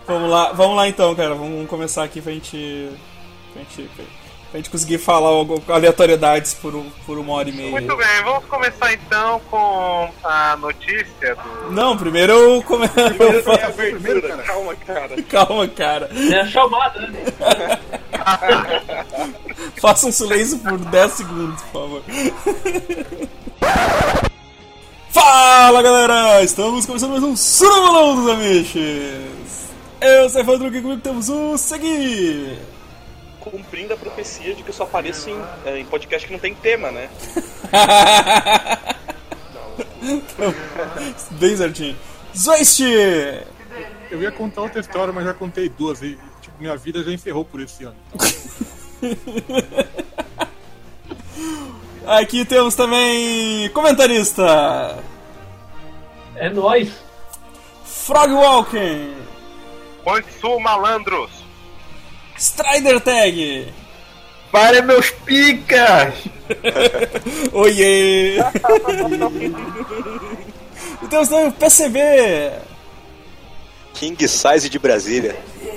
Vamos lá então, cara. Vamos começar aqui pra gente conseguir falar aleatoriedades por 1h30. Muito bem, vamos começar então com a notícia do... Não, primeiro eu começo. Primeiro, cara. Calma, cara. É a chamada, né? Faça um silêncio por 10 segundos, por favor. Fala, galera! Estamos começando mais um Surubulão dos Amiches. Eu sou o Evandro, aqui comigo temos o Segui. Cumprindo a profecia de que eu só apareço em podcast que não tem tema, né? Bem certinho. Zoist! Eu ia contar outra história, mas já contei duas e minha vida já encerrou por esse ano. Aqui temos também comentarista. É nóis. Frog Walking. Konsu Malandros. Strider Tag. Para meus picas! Oiê! E temos também o PCB. King Size de Brasília.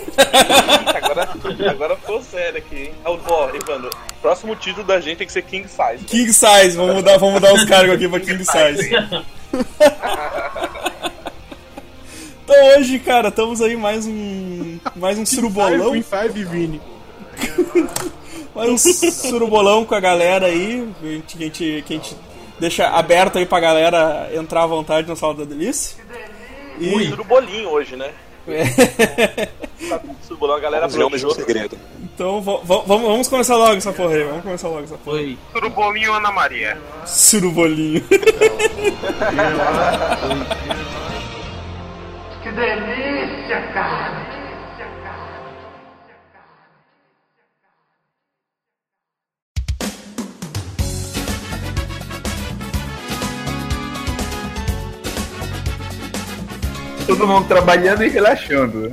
Agora ficou sério aqui, hein? Ó, Evandro, próximo título da gente tem que ser King Size. King Size, vamos mudar os cargos aqui pra King Size. Então hoje, cara, estamos aí mais um surubolão. Queen Size, Vini. Mais um surubolão com a galera aí, que a gente deixa aberto aí pra galera entrar à vontade na Sala da Delícia. E surubolinho hoje, né? Surubolão, a galera Vamos um segredo. Então vamos começar logo essa porra aí, Oi. Surubolinho Ana Maria. Surubolinho. Que delícia, cara! Todo mundo trabalhando e relaxando.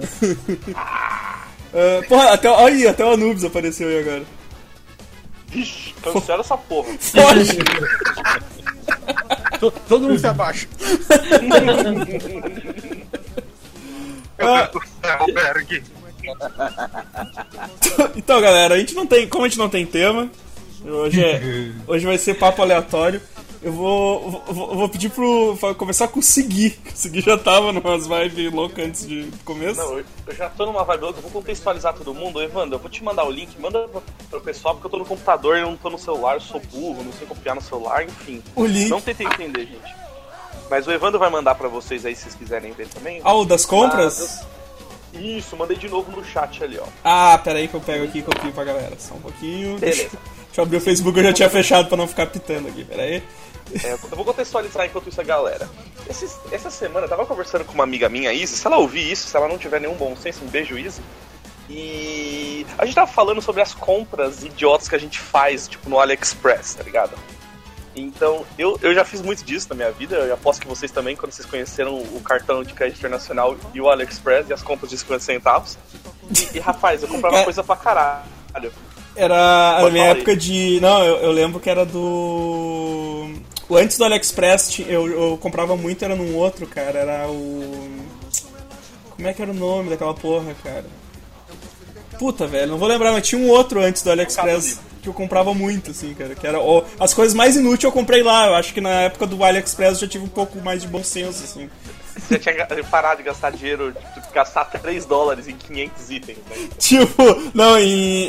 Porra, até o Anubis apareceu aí agora. Vixe, cancela essa porra. Foge! Todo mundo se abaixa. Meu Deus do céu, Berg. Então, galera, como a gente não tem tema, hoje vai ser papo aleatório. Eu vou pedir pra começar com o Segui. O Segui já tava numas vibes loucas antes de começo. Não, eu já tô numa vibe louca, eu vou contextualizar todo mundo. Evandro, eu vou te mandar o link, manda pro pessoal, porque eu tô no computador, eu não tô no celular, eu sou burro, não sei copiar no celular, enfim. O link. Não tentei entender, gente. Mas o Evandro vai mandar pra vocês aí, se vocês quiserem ver também. Ah, o das compras? Isso, mandei de novo no chat ali, ó. Ah, pera aí que eu pego aqui e copio pra galera. Só um pouquinho. Beleza. Deixa eu abrir o Facebook, eu já tinha fechado pra não ficar pitando aqui, pera aí. Eu vou contextualizar enquanto isso a galera. Essa semana eu tava conversando com uma amiga minha, Izzy, se ela ouvir isso, se ela não tiver nenhum bom senso, um beijo, Izzy. E a gente tava falando sobre as compras idiotas que a gente faz, tipo, no AliExpress, tá ligado? Então, eu já fiz muito disso na minha vida, eu aposto que vocês também, quando vocês conheceram o cartão de crédito internacional e o AliExpress e as compras de 50 centavos. E rapaz, eu comprava coisa pra caralho. Era a minha época de... Não, eu lembro que era do... Antes do AliExpress, eu comprava muito, era num outro, cara. Era o... Como é que era o nome daquela porra, cara? Puta, velho, não vou lembrar, mas tinha um outro antes do AliExpress que eu comprava muito, assim, cara. Que era as coisas mais inúteis eu comprei lá. Eu acho que na época do AliExpress eu já tive um pouco mais de bom senso, assim. Você tinha parado de gastar dinheiro, tipo, gastar $3 em 500 itens, né? Tipo, não, em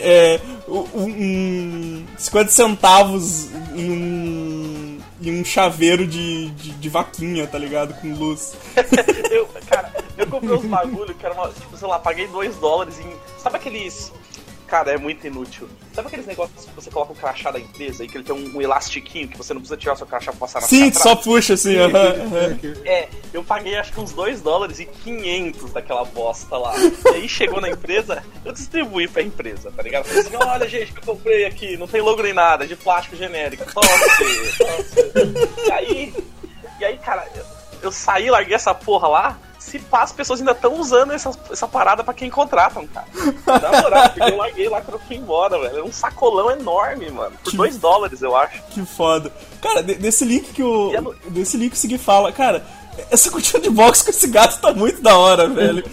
50 centavos em um chaveiro de vaquinha, tá ligado? Com luz. Eu comprei uns bagulho que era tipo, sei lá, paguei $2 em... Sabe aqueles... Cara, é muito inútil. Sabe aqueles negócios que você coloca o crachá da empresa e que ele tem um elastiquinho que você não precisa tirar o seu crachá pra passar na Sim, sua só puxa assim, eu paguei acho que uns $2 e 500 daquela bosta lá. E aí chegou na empresa, eu distribuí pra empresa, tá ligado? Falei assim, olha gente, que eu comprei aqui, não tem logo nem nada, de plástico genérico, toma você. E aí, cara, eu saí, larguei essa porra lá. Se pá, as pessoas ainda estão usando essa parada pra quem contratam, cara. Na moral, porque eu larguei lá quando eu fui embora, velho. É um sacolão enorme, mano. Por $2, eu acho. Que foda. Cara, desse link que o Segui fala, cara, essa cortina de box com esse gato tá muito da hora, velho.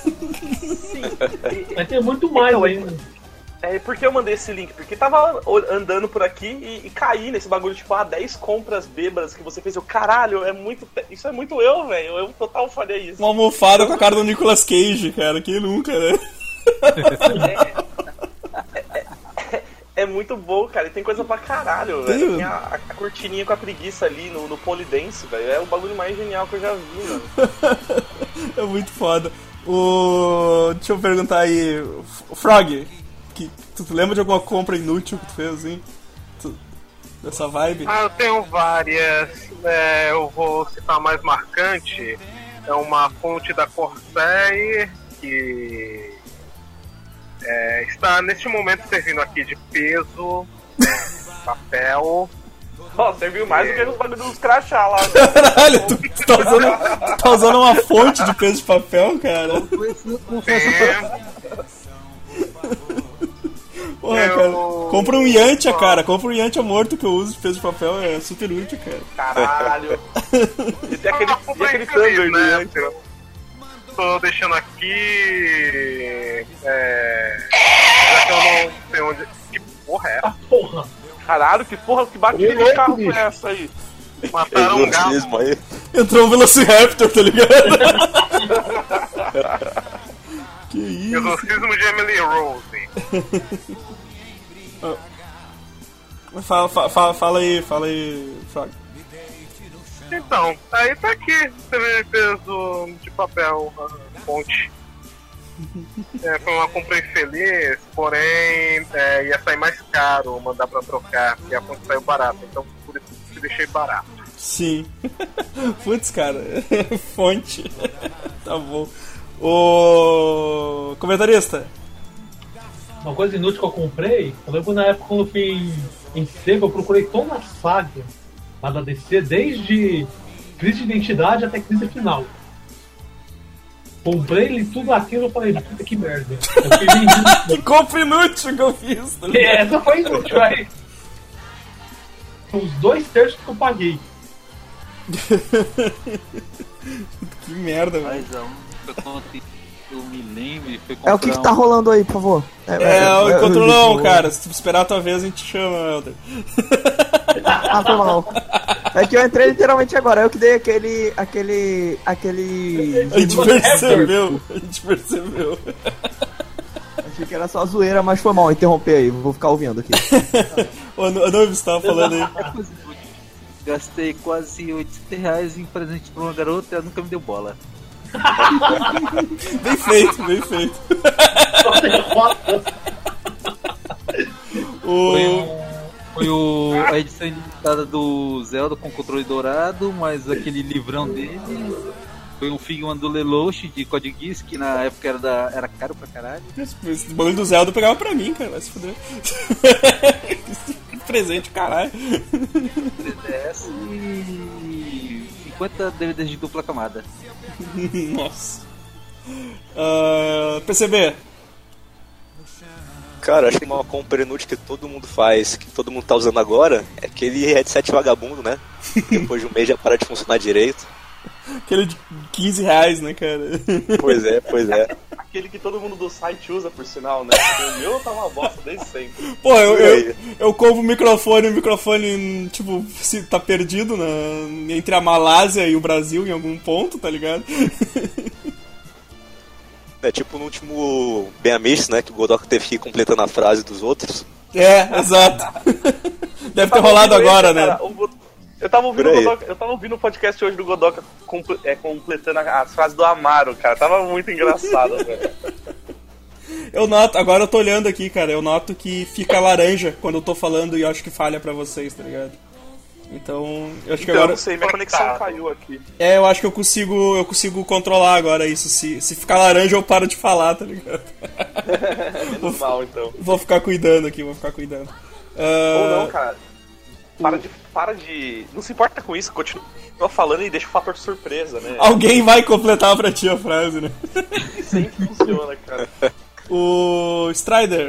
Vai ter muito mais ainda. Por que eu mandei esse link? Porque tava andando por aqui e caí nesse bagulho, tipo, 10 compras bêbadas que você fez. Eu, caralho, isso é muito eu, velho. Eu total faria isso. Uma almofada com a cara do Nicolas Cage, cara. Quem nunca, né? É muito bom, cara. E tem coisa pra caralho, velho. Tem a cortininha com a preguiça ali no Polidense, velho. É o bagulho mais genial que eu já vi, mano. É muito foda. Deixa eu perguntar aí, Frog, tu lembra de alguma compra inútil que tu fez, assim? Dessa vibe? Eu tenho várias. Eu vou citar a mais marcante. É uma fonte da Corsair que está neste momento servindo aqui de peso, papel. Serviu mais do que os bagulhos dos crachá lá. Caralho, tu tá usando uma fonte de peso de papel, cara? Porra, cara, compra um Yantia, cara. Compra um Yantia morto que eu uso de peso de papel, é super útil, cara. Caralho. E tem aquele Thunder, né? Tô deixando aqui. Já que eu não sei onde. Que porra é essa? Porra! Caralho, que batida de carro foi essa aí? Mataram um gato. Aí. Entrou um Velociraptor, tá ligado? Que isso? Exorcismo de Emily Rose. Fala aí, Frog. Então, aí tá aqui, peso de papel, fonte. Foi uma compra infeliz, porém ia sair mais caro mandar pra trocar, e a fonte saiu barata, então por isso que deixei barato. Sim. Putz, cara, fonte. Tá bom. O comentarista. Uma coisa inútil que eu comprei, eu lembro na época quando eu fui em Sega, eu procurei toda a saga lá da DC, desde Crise de Identidade até Crise Final. Comprei tudo aquilo e falei, puta que merda. Eu fui vendido. Que compra inútil que eu fiz. Tá essa foi inútil, aí. São os 2/3 que eu paguei. Que merda, velho. Mas eu me lembro, foi comprar É o que tá rolando aí, por favor? Eu encontro não, cara. Se tu esperar a tua vez, a gente chama, Helder. Foi mal. É que eu entrei literalmente agora, eu que dei aquele. A gente percebeu. Achei que era só zoeira, mas foi mal, interromper aí, vou ficar ouvindo aqui. Ô, Noivo, você tava falando aí. Gastei quase R$80 em presente pra uma garota e ela nunca me deu bola. Bem feito. Foi a edição limitada do Zelda com controle dourado, mas aquele livrão dele foi um Figma do Lelouch de Code Geass, que na época era caro pra caralho. Esse bagulho do Zelda eu pegava pra mim, cara, vai se fuder. Que presente, caralho. 3DS e 50 DVDs de dupla camada. Nossa. PCB. Cara, acho que uma compra inútil que todo mundo faz, que todo mundo tá usando agora, é aquele headset vagabundo, né? Depois de um mês já para de funcionar direito. Aquele de R$15, né, cara? Pois é. Aquele que todo mundo do site usa, por sinal, né? O meu tá uma bosta desde sempre. Pô, eu compro o microfone, tipo, se tá perdido entre a Malásia e o Brasil em algum ponto, tá ligado? É tipo no último Ben Amish, né? Que o Godoka teve que ir completando a frase dos outros. Exato. Deve ter rolado agora, né? Cara, eu tava ouvindo o podcast hoje do Godoka completando as frases do Amaro, cara. Tava muito engraçado, velho. Eu noto, agora eu tô olhando aqui, cara. Eu noto que fica laranja quando eu tô falando e eu acho que falha pra vocês, tá ligado? Então, eu acho que agora. Eu não sei, minha conexão caiu aqui. Eu acho que eu consigo controlar agora isso. Se ficar laranja, eu paro de falar, tá ligado? Menos mal, então. Vou ficar cuidando aqui, Ou não, cara. Para de. Não se importa com isso, continua falando e deixa o fator surpresa, né? Alguém vai completar pra ti a frase, né? Sempre funciona, cara. O Strider.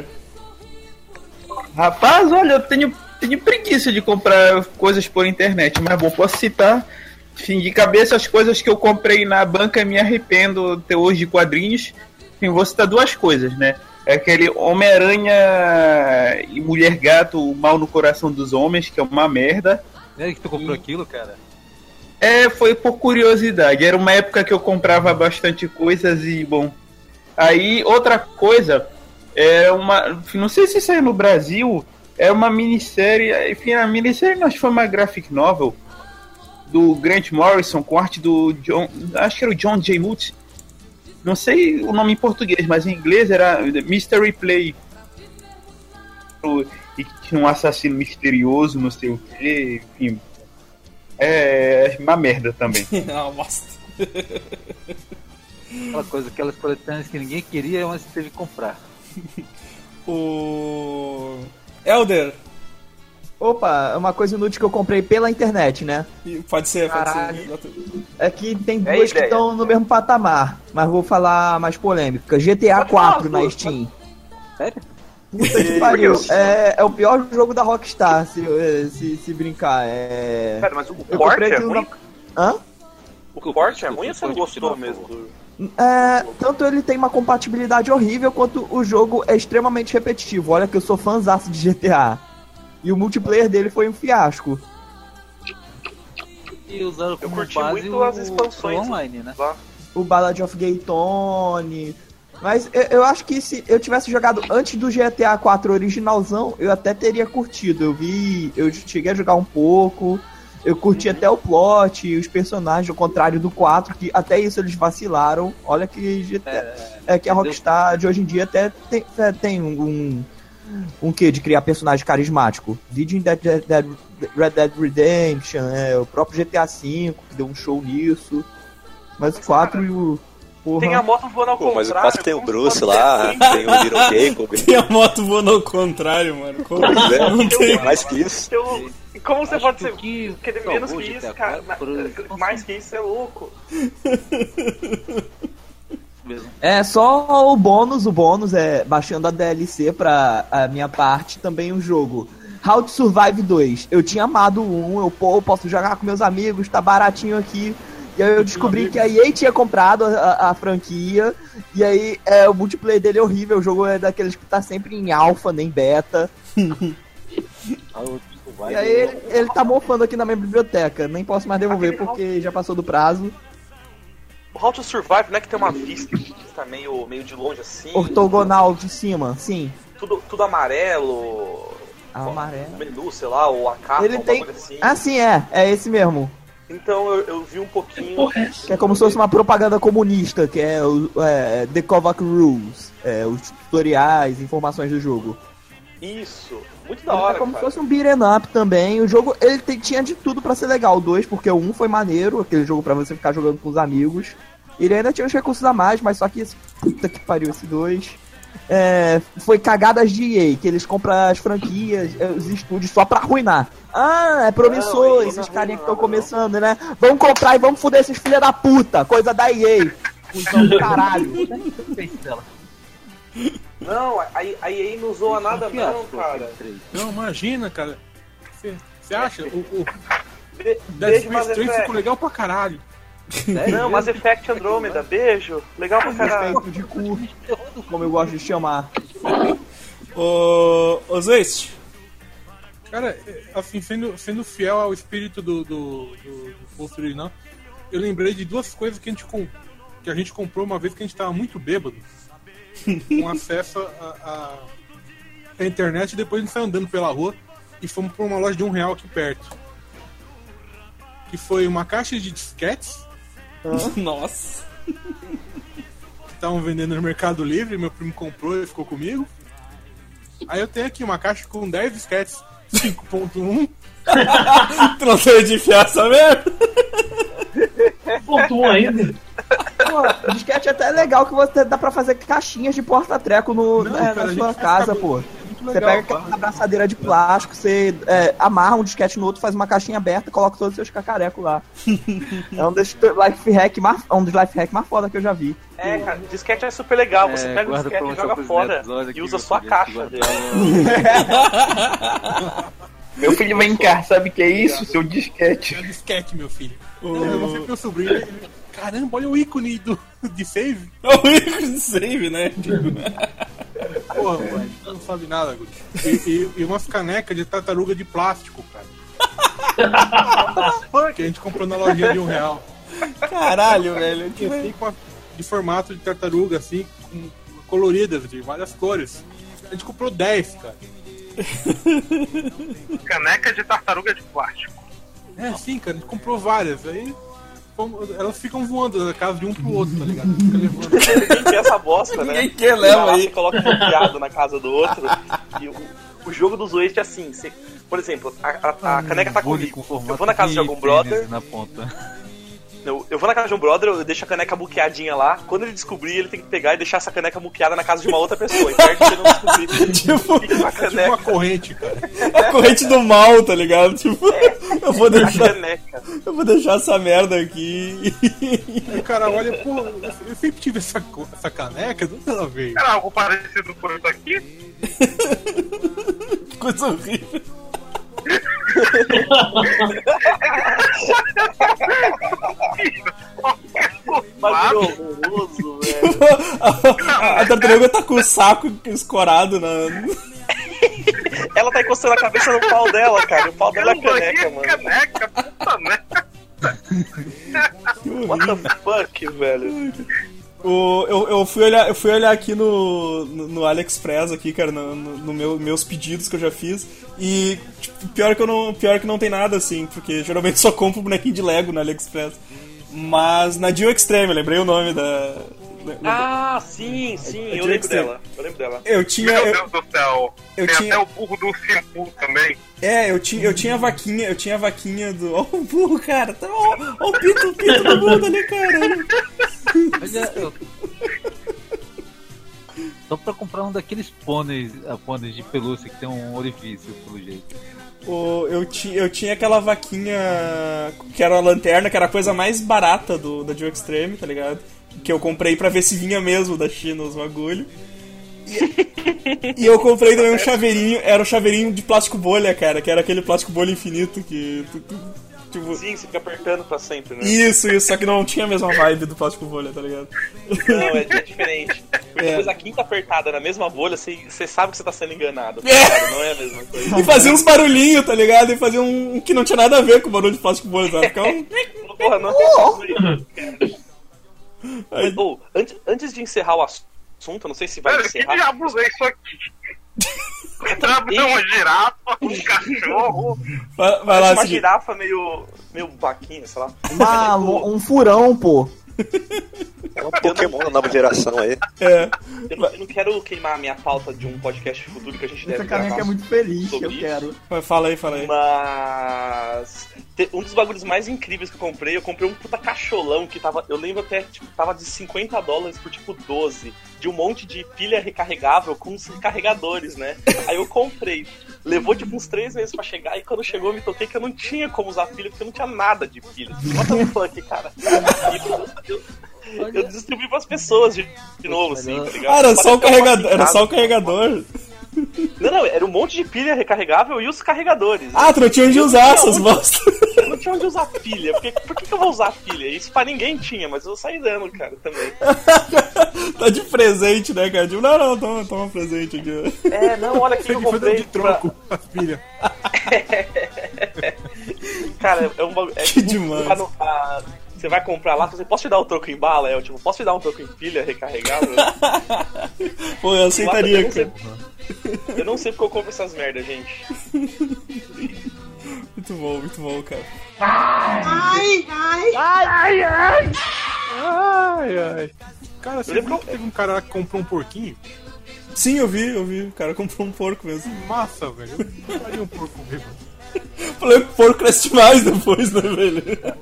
Rapaz, olha, eu tenho preguiça de comprar coisas por internet, mas bom, posso citar Sim, de cabeça as coisas que eu comprei na banca me arrependo até hoje de quadrinhos. Enfim, vou citar duas coisas, né? É aquele Homem-Aranha e Mulher-Gato, o Mal no Coração dos Homens, que é uma merda. É que tu comprou aquilo, cara? Foi por curiosidade. Era uma época que eu comprava bastante coisas e, bom... Aí, outra coisa, não sei se saiu no Brasil, é uma minissérie, enfim, a minissérie nós foi uma graphic novel do Grant Morrison, com arte do John, acho que era o John J. Muth, não sei o nome em português, mas em inglês era Mystery Play, e tinha um assassino misterioso, não sei o que, enfim, é uma merda também. Não, bosta. Aquela coisa, aquelas coletâneas que ninguém queria, mas teve que comprar. O Elder. Opa, é uma coisa inútil que eu comprei pela internet, né? Pode ser. É que tem duas que estão no mesmo patamar, mas vou falar mais polêmica. GTA 4 na Steam. Sério? Puta que pariu. É o pior jogo da Rockstar, se brincar. Pera, mas o corte é ruim? Hã? O corte é ruim ou você não gostou mesmo? Tanto ele tem uma compatibilidade horrível, quanto o jogo é extremamente repetitivo. Olha que eu sou fãzaço de GTA. E o multiplayer dele foi um fiasco. E usaram como curti base muito as expansões online, né? O Ballad of Gay Tony. Mas eu acho que se eu tivesse jogado antes do GTA 4 originalzão, eu até teria curtido. Eu cheguei a jogar um pouco. Eu curti até o plot, os personagens, ao contrário do 4, que até isso eles vacilaram. Olha que que a Rockstar de hoje em dia até tem um quê de criar personagem carismático. Vídeo em Red Dead Redemption, o próprio GTA V, que deu um show nisso. Mas o 4 e o... Porra. Tem a moto voando ao contrário. Mas o 4 tem o Bruce lá, tem o Little Jacob. Tem a moto voando ao contrário, mano. Como? Não tem mais que isso. Como você pode ser querer menos que isso, cara? Mais que isso é louco. É só o bônus é baixando a DLC pra a minha parte, também o jogo. How to Survive 2. Eu tinha amado o 1, eu posso jogar com meus amigos, tá baratinho aqui. E aí eu descobri que a EA tinha comprado a franquia. E aí o multiplayer dele é horrível. O jogo é daqueles que tá sempre em alpha, nem beta. E aí ele tá mofando aqui na minha biblioteca. Nem posso mais devolver porque já passou do prazo. O How to Survive não é que tem uma vista que tá meio de longe assim? Ortogonal de cima, sim. Tudo amarelo. Amarelo. O menu, sei lá, ou a capa, ele tem... assim. Ah, sim, é esse mesmo. Então eu vi um pouquinho. Que é como se fosse uma propaganda comunista, que é The Kovac Rules, os tutoriais, informações do jogo. Isso, muito da hora. É como se fosse um beat'em up também. O jogo ele tinha de tudo pra ser legal. O 2, porque o 1 foi maneiro, aquele jogo pra você ficar jogando com os amigos. Ele ainda tinha uns recursos a mais, mas só que puta que pariu esse 2. Foi cagadas de EA, que eles compram as franquias, os estúdios só pra arruinar. É promissor, esses carinha que estão começando, né? Vamos comprar e vamos foder esses filha da puta, coisa da EA. Então, do caralho. Não, a EA não zoa nada não, cara. Não, imagina, cara. Você acha? O Death Space 3 ficou legal pra caralho. Não, Mass Effect Andromeda, beijo. Legal pra caralho. De cu, como eu gosto de chamar. Ô Zeist. Cara, assim, sendo fiel ao espírito do posto original, eu lembrei de duas coisas que a gente comprou uma vez que a gente tava muito bêbado. Com acesso à internet, e depois a gente saiu andando pela rua e fomos pra uma loja de R$1 aqui perto. Que foi uma caixa de disquetes. Nossa. Que estavam vendendo no Mercado Livre, meu primo comprou e ficou comigo. Aí eu tenho aqui uma caixa com 10 disquetes 5.1. Tu não tem de enfiar essa merda? 5.1 ainda. Pô, disquete até é legal que você dá pra fazer caixinhas de porta-treco na sua casa, pô. Você pega aquela abraçadeira de plástico, você amarra um disquete no outro, faz uma caixinha aberta e coloca todos os seus cacarecos lá. É um dos life hack mais foda que eu já vi. Cara, disquete é super legal. Você pega o disquete e joga fora e usa só a caixa dele. Meu filho vem cá, sabe o que é isso? Seu disquete. É um disquete, meu filho. Eu mostrei pro meu sobrinho. Ele, caramba, olha o ícone de save. O ícone de save, né? Porra, mano, não sabe nada, Guti. E umas canecas de tartaruga de plástico, cara. Que a gente comprou na lojinha de R$1. Caralho, velho. Tinha assim, de formato de tartaruga, assim, coloridas, de várias cores. A gente comprou 10, cara. Caneca de tartaruga de plástico. É, sim, cara, a gente comprou várias. Aí elas ficam voando da casa de um pro outro, tá ligado? Fica levando. Ninguém quer essa bosta, né? Ninguém quer, leva aí. Você coloca bloqueado na casa do outro. E o jogo dos Waste é assim. Você, por exemplo, a caneca tá comigo. Eu vou na casa de algum brother. Na ponta. Eu vou na casa de um brother, eu deixo a caneca buqueadinha lá. Quando ele descobrir, ele tem que pegar e deixar essa caneca buqueada na casa de uma outra pessoa. Certo? Ele não descobrir. Tipo uma corrente, cara. A corrente do mal, tá ligado? Tipo, eu vou deixar. Caneca. Eu vou deixar essa merda aqui. E o cara olha, pô, eu sempre tive essa caneca, de onde ela veio? Era algo parecido com isso aqui? Que coisa horrível. Mas horroroso, velho. A tartaruga tá com o saco escorado na. Ela tá encostando a cabeça no pau dela, cara. O pau dela é caneca, mano. Caneca, puta merda. What the fuck, velho? Eu fui olhar aqui no AliExpress aqui, cara, no meus pedidos que eu já fiz. E tipo, pior que não tem nada assim, porque geralmente só compro bonequinho de Lego no AliExpress. Mas na Dio Extreme, eu lembrei o nome da. Sim, eu lembro dela. Eu tinha. Meu Deus do céu. Eu tem tinha até o burro do Simpu também. É, eu tinha a vaquinha do. Ó o burro, cara. Ó o pinto do burro ali, cara. Olha, só pra comprar um daqueles pôneis de pelúcia que tem um orifício, pelo jeito. Eu tinha aquela vaquinha que era a lanterna, que era a coisa mais barata da Dio Extreme, tá ligado? Que eu comprei pra ver se vinha mesmo da China os bagulho. E eu comprei também um chaveirinho, era um chaveirinho de plástico bolha, cara, que era aquele plástico bolha infinito que... Tipo... Sim, você fica apertando pra sempre, né? Isso, só que não tinha a mesma vibe do plástico bolha, tá ligado? Não, é diferente. Porque depois a quinta apertada na mesma bolha, você sabe que você tá sendo enganado, tá ligado? Não é a mesma coisa. E fazia uns barulhinhos, tá ligado? E fazia um que não tinha nada a ver com o barulho de plástico bolha, sabe? Ficava um... Porra, não tem Mas, antes de encerrar o assunto, não sei se vai encerrar. Que diabos é isso aqui? É uma girafa, um cachorro. Vai lá, uma girafa meio vaquinha, sei lá. Um furão, pô. É um Pokémon da nova geração aí. É. Eu não quero queimar a minha pauta de um podcast futuro que a gente deve gravar. Essa caneca é muito feliz, eu quero. Fala aí. Mas um dos bagulhos mais incríveis que eu comprei um puta cacholão que tava, eu lembro até, tipo, tava de $50 por tipo 12, de um monte de pilha recarregável com os carregadores, né? Aí eu comprei. Levou tipo uns 3 meses pra chegar e quando chegou eu me toquei que eu não tinha como usar pilha porque eu não tinha nada de pilha. What the fuck, cara? Eu distribuí pras pessoas de novo, assim, tá ligado? Era só o carregador. Não, era um monte de pilha recarregável e os carregadores. Ah, tu não tinha onde usar essas bosta. Eu não tinha onde usar pilha. Por que eu vou usar pilha? Isso pra ninguém tinha, mas eu saí dando, cara, também. Tá de presente, né, cara? Tipo, não, toma um presente aqui. Não, olha que eu comprei de troco as pilhas. Cara, é um bagulho. Que demais. Você vai comprar lá, você posso te dar um troco em bala? Tipo, posso te dar um troco em pilha recarregável? Pô, eu aceitaria, cara. Eu não sei porque eu compro essas merdas, gente. Muito bom, cara. Ai. Cara, você viu que teve um cara que comprou um porquinho? Sim, eu vi. O cara comprou um porco mesmo. Massa, velho. Eu faria um porco mesmo. Falei que o porco cresce mais depois, né, velho?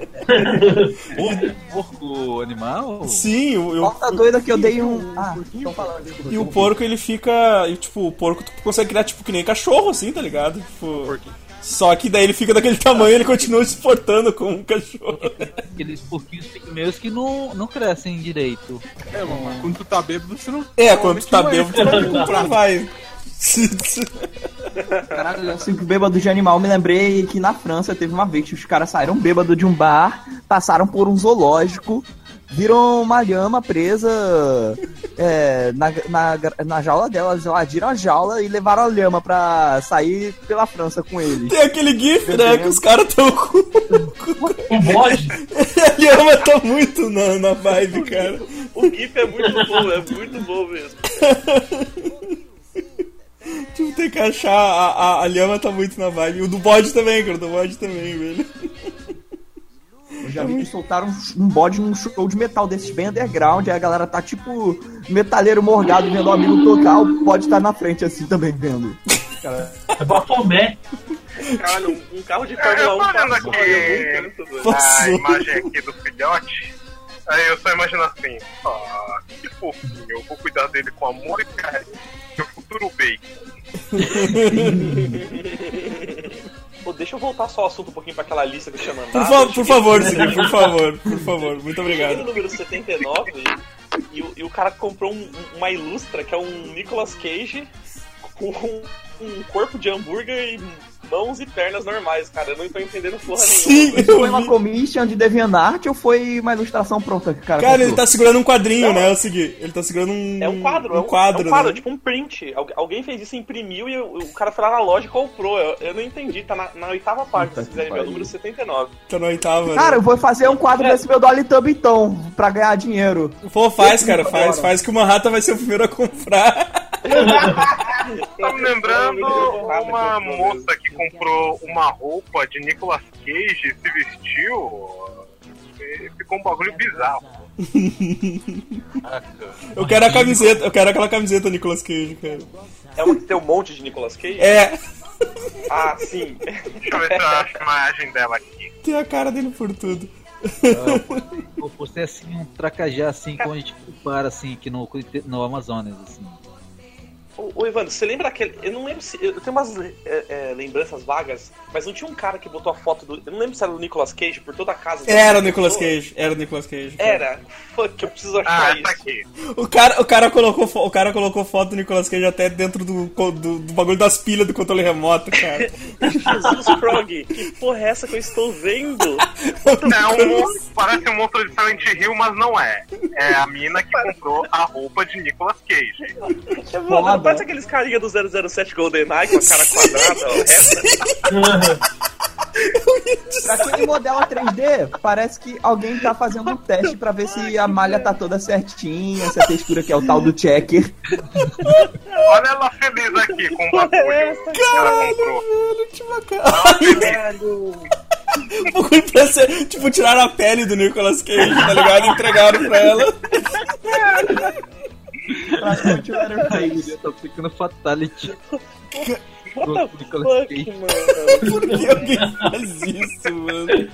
Porco animal? Sim, Tá doido que eu dei um... tô falando. E o porco, ele fica... E, tipo, o porco tu consegue criar, tipo, que nem cachorro, assim, tá ligado? Tipo... Só que daí ele fica daquele tamanho e ele continua se portando como um cachorro. Aqueles porquinhos pigmeus que não crescem direito. Mas quando tu tá bêbado, você não... Quando tu tá bêbado, tu vai comprar, vai. Caralho, assim, bêbado de animal, me lembrei que na França teve uma vez que os caras saíram bêbado de um bar, passaram por um zoológico, viram uma lhama presa na jaula dela, invadiram a jaula e levaram a lhama pra sair pela França com eles. Tem aquele gif, né, que os caras tão com... O bode. A lhama tá muito na vibe, cara. O gif é muito bom mesmo. Tipo, tem que achar, a lhama tá muito na vibe. O do bode também, cara, o do bode também, velho. Eu já vi que soltaram um bode num show de metal desses bem underground, aí a galera tá tipo metaleiro morgado vendo o amigo tocar, o bode tá na frente assim também vendo. É Bafomé. Caralho, um carro de Fórmula 1 passou a imagem aqui do filhote. Aí eu só imagino assim, que fofinho, eu vou cuidar dele com amor e carinho, meu futuro bacon. Pô, deixa eu voltar só o assunto um pouquinho pra aquela lista que eu tinha mandado. Por favor, Ziggy, por favor, muito obrigado. Cheguei no número 79 e o cara comprou uma ilustra que é um Nicolas Cage com um corpo de hambúrguer e mãos e pernas normais, cara. Eu não tô entendendo porra nenhuma. Foi uma commission de DeviantArt ou foi uma ilustração pronta que o cara comprou? Ele tá segurando um quadrinho, né? Eu segui. Ele tá segurando um... É um quadro. Né? Tipo um print. Alguém fez isso, imprimiu e o cara foi lá na loja e comprou. Eu não entendi. Tá na 8ª página, se quiserem ver. O número 79. Tá na 8ª. Cara, eu vou fazer um quadro desse meu Dolly Tub então, pra ganhar dinheiro. Pô, faz, cara. Faz que o Manhattan vai ser o primeiro a comprar. Tá me lembrando uma moça que comprou uma roupa de Nicolas Cage, se vestiu e ficou um bagulho bizarro. Eu quero aquela camiseta Nicolas Cage, cara. É uma que tem um monte de Nicolas Cage? É. Ah, sim. Deixa eu ver se eu acho a imagem dela aqui. Tem a cara dele por tudo. Eu postei assim um tracajá assim, quando a gente compara assim aqui no Amazonas, assim. Ô Evandro, você lembra aquele... Eu não lembro se... Eu tenho umas lembranças vagas, mas não tinha um cara que botou a foto do... Eu não lembro se era o Nicolas Cage por toda a casa. Era o Nicolas Cage. Era? Fuck, eu preciso achar isso. Aqui. O cara colocou foto do Nicolas Cage até dentro do bagulho das pilhas do controle remoto, cara. Jesus Frog, que porra é essa que eu estou vendo? Parece um monstro de Silent Hill, mas não é. É a mina que comprou a roupa de Nicolas Cage. Parece aqueles carinha do 007 GoldenEye com a cara quadrada, Pra quem modela 3D, parece que alguém tá fazendo um teste pra ver se a malha tá toda certinha, se a textura que é o tal do checker. Olha ela feliz aqui com o bagulho que ela comprou. Bagulho pra ser, tipo, tiraram a pele do Nicolas Cage, tá ligado? E entregaram pra ela. Tá ficando fatality. What the fuck, mano? Por que alguém faz isso, mano?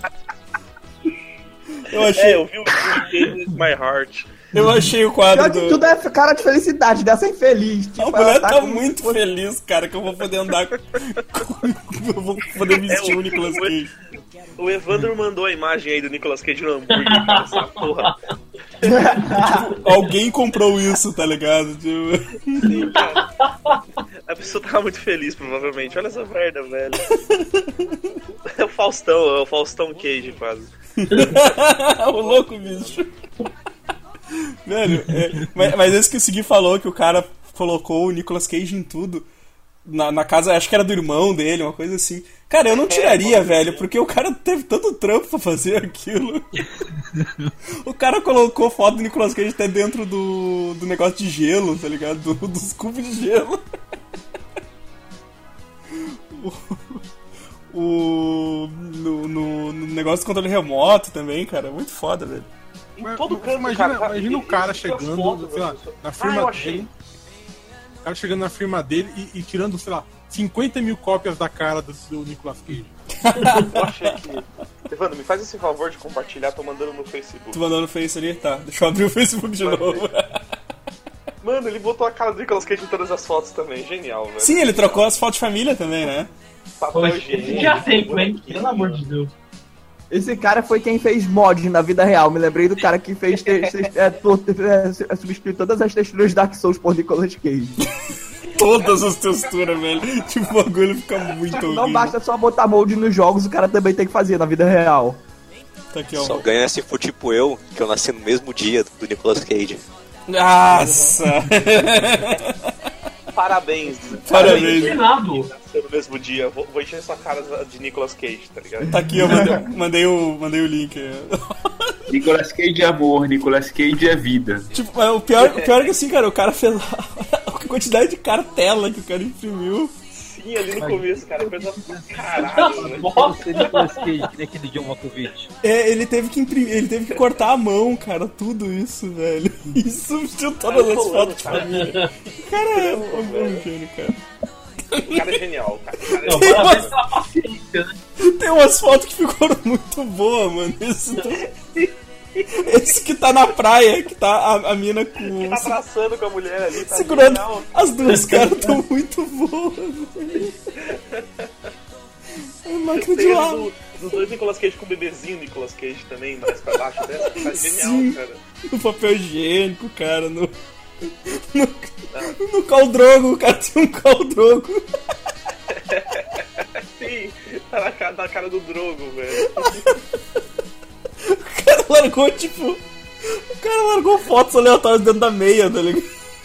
Eu vi o Game My Heart. Eu achei o quadro do... Tudo é cara de felicidade, dessa infeliz. Tipo, a mulher tá muito feliz, cara, que eu vou poder andar eu vou poder vestir o Nicolas Cage. O Evandro mandou a imagem aí do Nicolas Cage no hambúrguer, cara, essa porra. Tipo, alguém comprou isso, tá ligado? Tipo... Sim, cara. A pessoa tava muito feliz, provavelmente. Olha essa merda, velho. É o Faustão Cage, quase. O louco, bicho. Velho, mas esse que o Segui falou, que o cara colocou o Nicolas Cage em tudo. Na casa, acho que era do irmão dele, uma coisa assim. Cara, eu não tiraria, velho, porque o cara teve tanto trampo pra fazer aquilo. O cara colocou foto do Nicolas Cage até dentro do negócio de gelo, tá ligado? Dos cubos de gelo. No negócio do controle remoto também, cara. Muito foda, velho. Todo canto, imagina o cara chegando, sei lá, na firma dele. O cara chegando na firma dele e tirando, sei lá, 50 mil cópias da cara do Nicolas Cage. Eu achei que... Evandro, me faz esse favor de compartilhar, tô mandando no Facebook. Tu mandando no Face ali? Tá, deixa eu abrir o Facebook de novo. Mano, ele botou a cara do Nicolas Cage em todas as fotos também, genial, velho. Sim, ele trocou as fotos de família também, né? Já tempo, hein? Pelo amor de Deus. Esse cara foi quem fez mod na vida real. Me lembrei do cara que fez substituir todas as texturas Dark Souls por Nicolas Cage. todas as texturas, velho. Tipo, o bagulho fica muito horrível. Não basta só botar molde nos jogos, o cara também tem que fazer na vida real. Tá aqui, ó. Só ganha se for tipo eu, que eu nasci no mesmo dia do Nicolas Cage. Nossa! Parabéns. Parabéns. No mesmo dia, vou encher sua cara de Nicolas Cage, tá ligado? Tá aqui, eu mandei o link aí. Nicolas Cage é amor, Nicolas Cage é vida. Tipo, o pior é que assim, cara, o cara fez a quantidade de cartela que o cara imprimiu. Sim, ali no começo, cara, coisa pra caralho, né? Você Nicolas Cage, que nem aquele John Malkovich. Ele teve que imprimir, ele teve que cortar a mão, cara, tudo isso, velho. E substituiu todas as fotos de família. O cara é um gênio, cara. O cara é genial, cara. Não, parabéns pela paciência, né? Tem umas fotos que ficaram muito boas, mano. Esse que tá na praia, que tá a mina com... Que tá abraçando com a mulher ali, tá segurando. genial. As duas caras tão muito boas, velho. É máquina de Tem lá. dos dois Nicolas Cage com o bebezinho Nicolas Cage também, mais pra baixo dessa, tá genial, Sim. cara. No papel higiênico, cara, no Khal Drogo, o cara tem um Khal Drogo. Sim, tá na cara do Drogo, velho. O cara largou, tipo... O cara largou fotos aleatórias dentro da meia, tá ligado?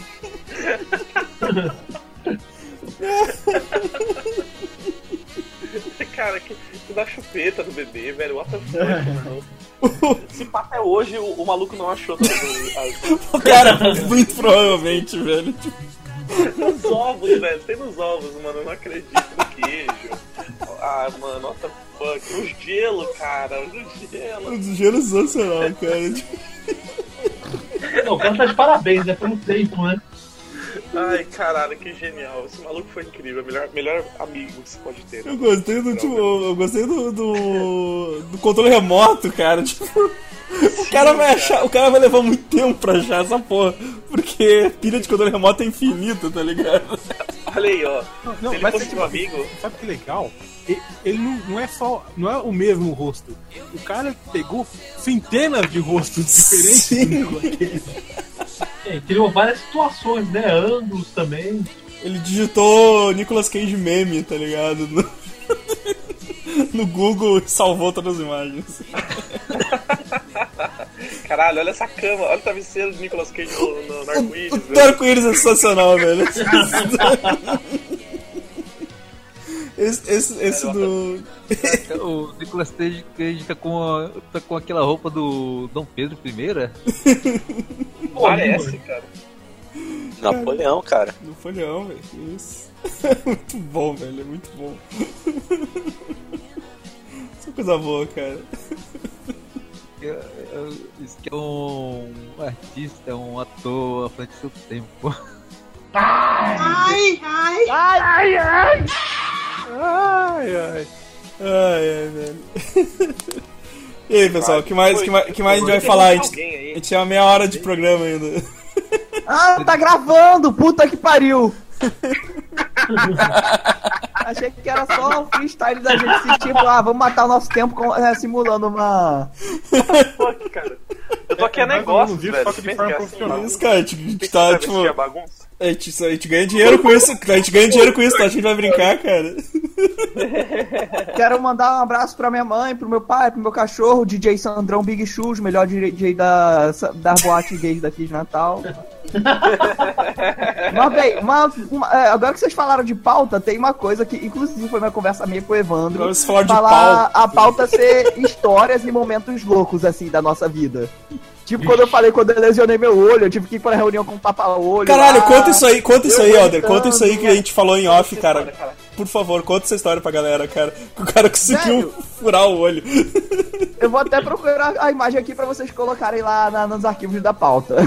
Cara, que da chupeta do bebê, velho, what the fuck, se pá até hoje o maluco não achou O cara, muito provavelmente, velho. Tipo... Nos ovos, velho, tem nos ovos, mano, eu não acredito no queijo. Ah, mano, what the fuck, o gelo, cara, o gelo. O gelo é sensacional, cara. Não, o cara tá de parabéns, né? Pelo tempo, né? Ai, caralho, que genial. Esse maluco foi incrível, melhor amigo que você pode ter. Né? Eu gostei do, tipo, do controle remoto, cara. Tipo, o cara vai levar muito tempo pra achar essa porra. Porque pilha de controle remoto é infinita, tá ligado? Olha aí, ó. Não, se ele mas fosse meu amigo... Sabe que legal? Ele não é o mesmo rosto. O cara pegou centenas de rostos diferentes. Sim. Criou várias situações, né? Ângulos também. Ele digitou Nicolas Cage meme, tá ligado? No Google e salvou todas as imagens. Caralho, olha essa cama, olha o travesseiro de Nicolas Cage no arco-íris. O arco-íris é sensacional, velho. Esse do... O Nicolas Cage tá com aquela roupa do Dom Pedro I, é? Parece, cara. Napoleão, cara. Napoleão, velho. Isso. Muito bom, velho. É muito bom. Isso é coisa boa, cara. Isso que é um artista, um ator à frente do seu tempo. Ai, ai, ai, ai, ai. Ai, ai. Ai, ai, velho. E aí, pessoal, o que mais a gente vai falar? A gente tem uma meia hora de programa ainda. Ah, tá gravando! Puta que pariu! Achei que era só um freestyle da gente se tipo, vamos matar o nosso tempo simulando uma... Fuck, cara. Eu tô aqui a negócio, velho. Isso, cara, a gente tá, tipo... A gente ganha dinheiro com isso, tá? A gente vai brincar, cara. Quero mandar um abraço pra minha mãe, pro meu pai, pro meu cachorro, DJ Sandrão Big Shoes, melhor DJ da boate gay daqui de Natal. Mas bem, agora que vocês falaram de pauta, tem uma coisa que, inclusive, foi minha conversa minha com o Evandro. Vamos falar de pauta. A pauta ser histórias e momentos loucos, assim, da nossa vida. Tipo, quando eu lesionei meu olho, eu tive que ir pra reunião com o tapa-olho. Caralho, conta isso aí, Alder. Conta isso aí que a gente falou em off, cara. Por favor, conta essa história pra galera, cara. Que o cara conseguiu furar o olho. Eu vou até procurar a imagem aqui pra vocês colocarem lá nos arquivos da pauta.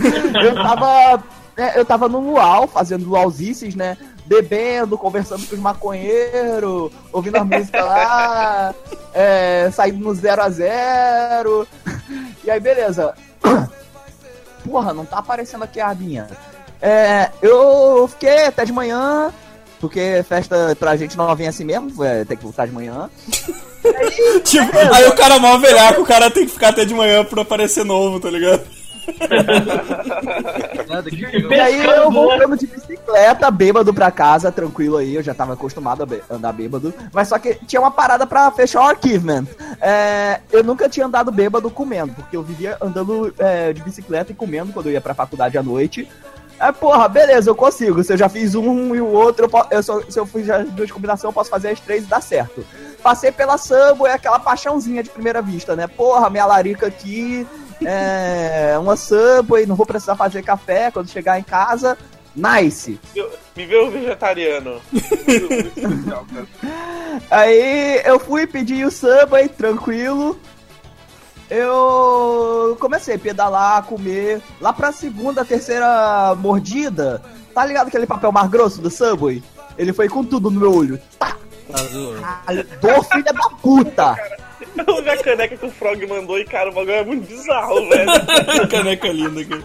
Eu tava no luau, fazendo luauzices, né? Bebendo, conversando com os maconheiros, ouvindo as músicas lá, saindo no 0x0. E aí, beleza. Porra, não tá aparecendo aqui a abinha. Eu fiquei até de manhã, porque festa pra gente novinha assim mesmo, tem que voltar de manhã. Aí o cara mal velhaco, o cara tem que ficar até de manhã pra aparecer novo, tá ligado? Nada que E aí eu voltando de bicicleta, bêbado pra casa, tranquilo aí, eu já tava acostumado a andar bêbado. Mas só que tinha uma parada pra fechar o achievement. Eu nunca tinha andado bêbado comendo, porque eu vivia andando de bicicleta e comendo quando eu ia pra faculdade à noite. Porra, beleza, eu consigo. Se eu já fiz um e o outro, se eu fiz as duas combinações, eu posso fazer as três e dar certo. Passei pela Subway, aquela paixãozinha de primeira vista, né? Porra, minha larica aqui, uma Subway, não vou precisar fazer café quando chegar em casa. Nice! Me vê o vegetariano. Aí eu fui pedir o Subway, tranquilo. Eu comecei a pedalar, comer. Lá pra segunda, terceira mordida, tá ligado aquele papel mais grosso do Subway? Ele foi com tudo no meu olho. Tá! Caralho, dor, filha da puta! Eu vi a caneca que o Frog mandou e, cara, o bagulho é muito bizarro, velho. Caneca linda, cara.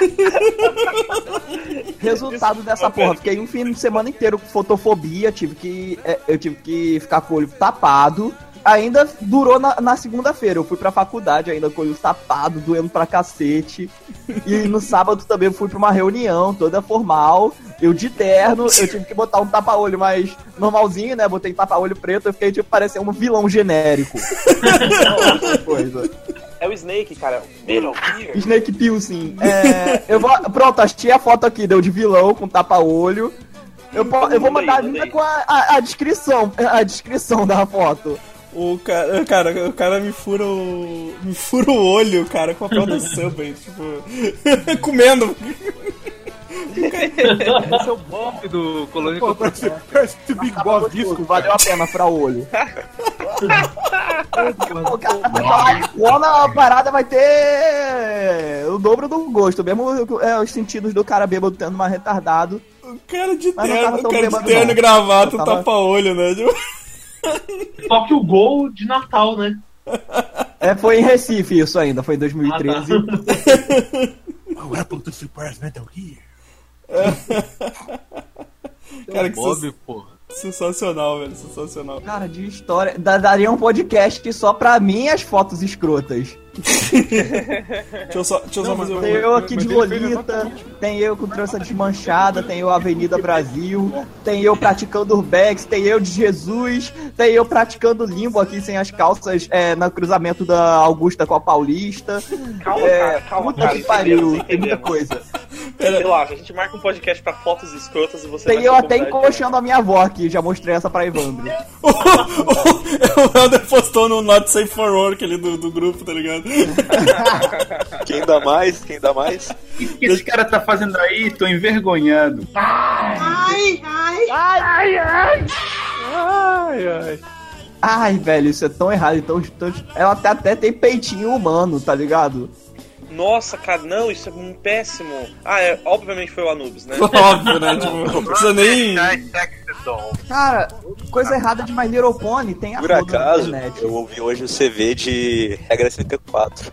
Resultado dessa porra, fiquei um fim de semana inteiro com fotofobia, eu tive que ficar com o olho tapado. Ainda durou na segunda-feira, eu fui pra faculdade ainda com o olho tapado, doendo pra cacete. E no sábado também eu fui pra uma reunião toda formal, eu de terno, eu tive que botar um tapa-olho mais normalzinho, né? Botei tapa-olho preto, eu fiquei tipo parecendo um vilão genérico. Coisa. É o Snake, cara. Metal Gear. Snake Pilsen. Pronto, achei a foto aqui, deu de vilão com tapa-olho. Eu vou mandar ainda com a descrição da foto. O cara me fura o olho, cara, com o papel da Subway, tipo, comendo. Esse é o bomb do Colônia Contraataque. Parece que o Big Boss disco. Valeu a pena furar o olho. A parada vai ter o dobro do gosto, mesmo os sentidos do cara bêbado tendo mais retardado. O cara de terno e gravata, tapa-olho, né? Só que o gol de Natal, né? Foi em Recife isso ainda, foi em 2013. O Apple to Surprise Metal Gear. Cara, que Bob, porra. sensacional, velho, sensacional. Cara, de história. Daria um podcast só pra minhas fotos escrotas. Deixa eu só fazer Tem eu aqui de Lolita, tem eu com trança desmanchada, tem eu Avenida Brasil, tem eu praticando urbex, tem eu de Jesus, tem eu praticando limbo aqui sem as calças no cruzamento da Augusta com a Paulista. Calma, puta que pariu, tem muita coisa. Relaxa, a gente marca um podcast pra fotos escrotas e você Tem vai eu até encoxando a minha avó aqui, já mostrei essa pra Evandro. O Helder postou no Not Safe for Work ali do grupo, tá ligado? Quem dá mais? O que esse cara tá fazendo aí? Tô envergonhado. Ai, velho, isso é tão errado. Então, ela até tem peitinho humano, tá ligado? Nossa, cara, não, isso é péssimo. Obviamente foi o Anubis, né? Óbvio, né? Tipo, não precisa nem... Cara, coisa errada de My Little Pony tem a Por foto na acaso, internet. eu ouvi hoje o CV de Regra 34.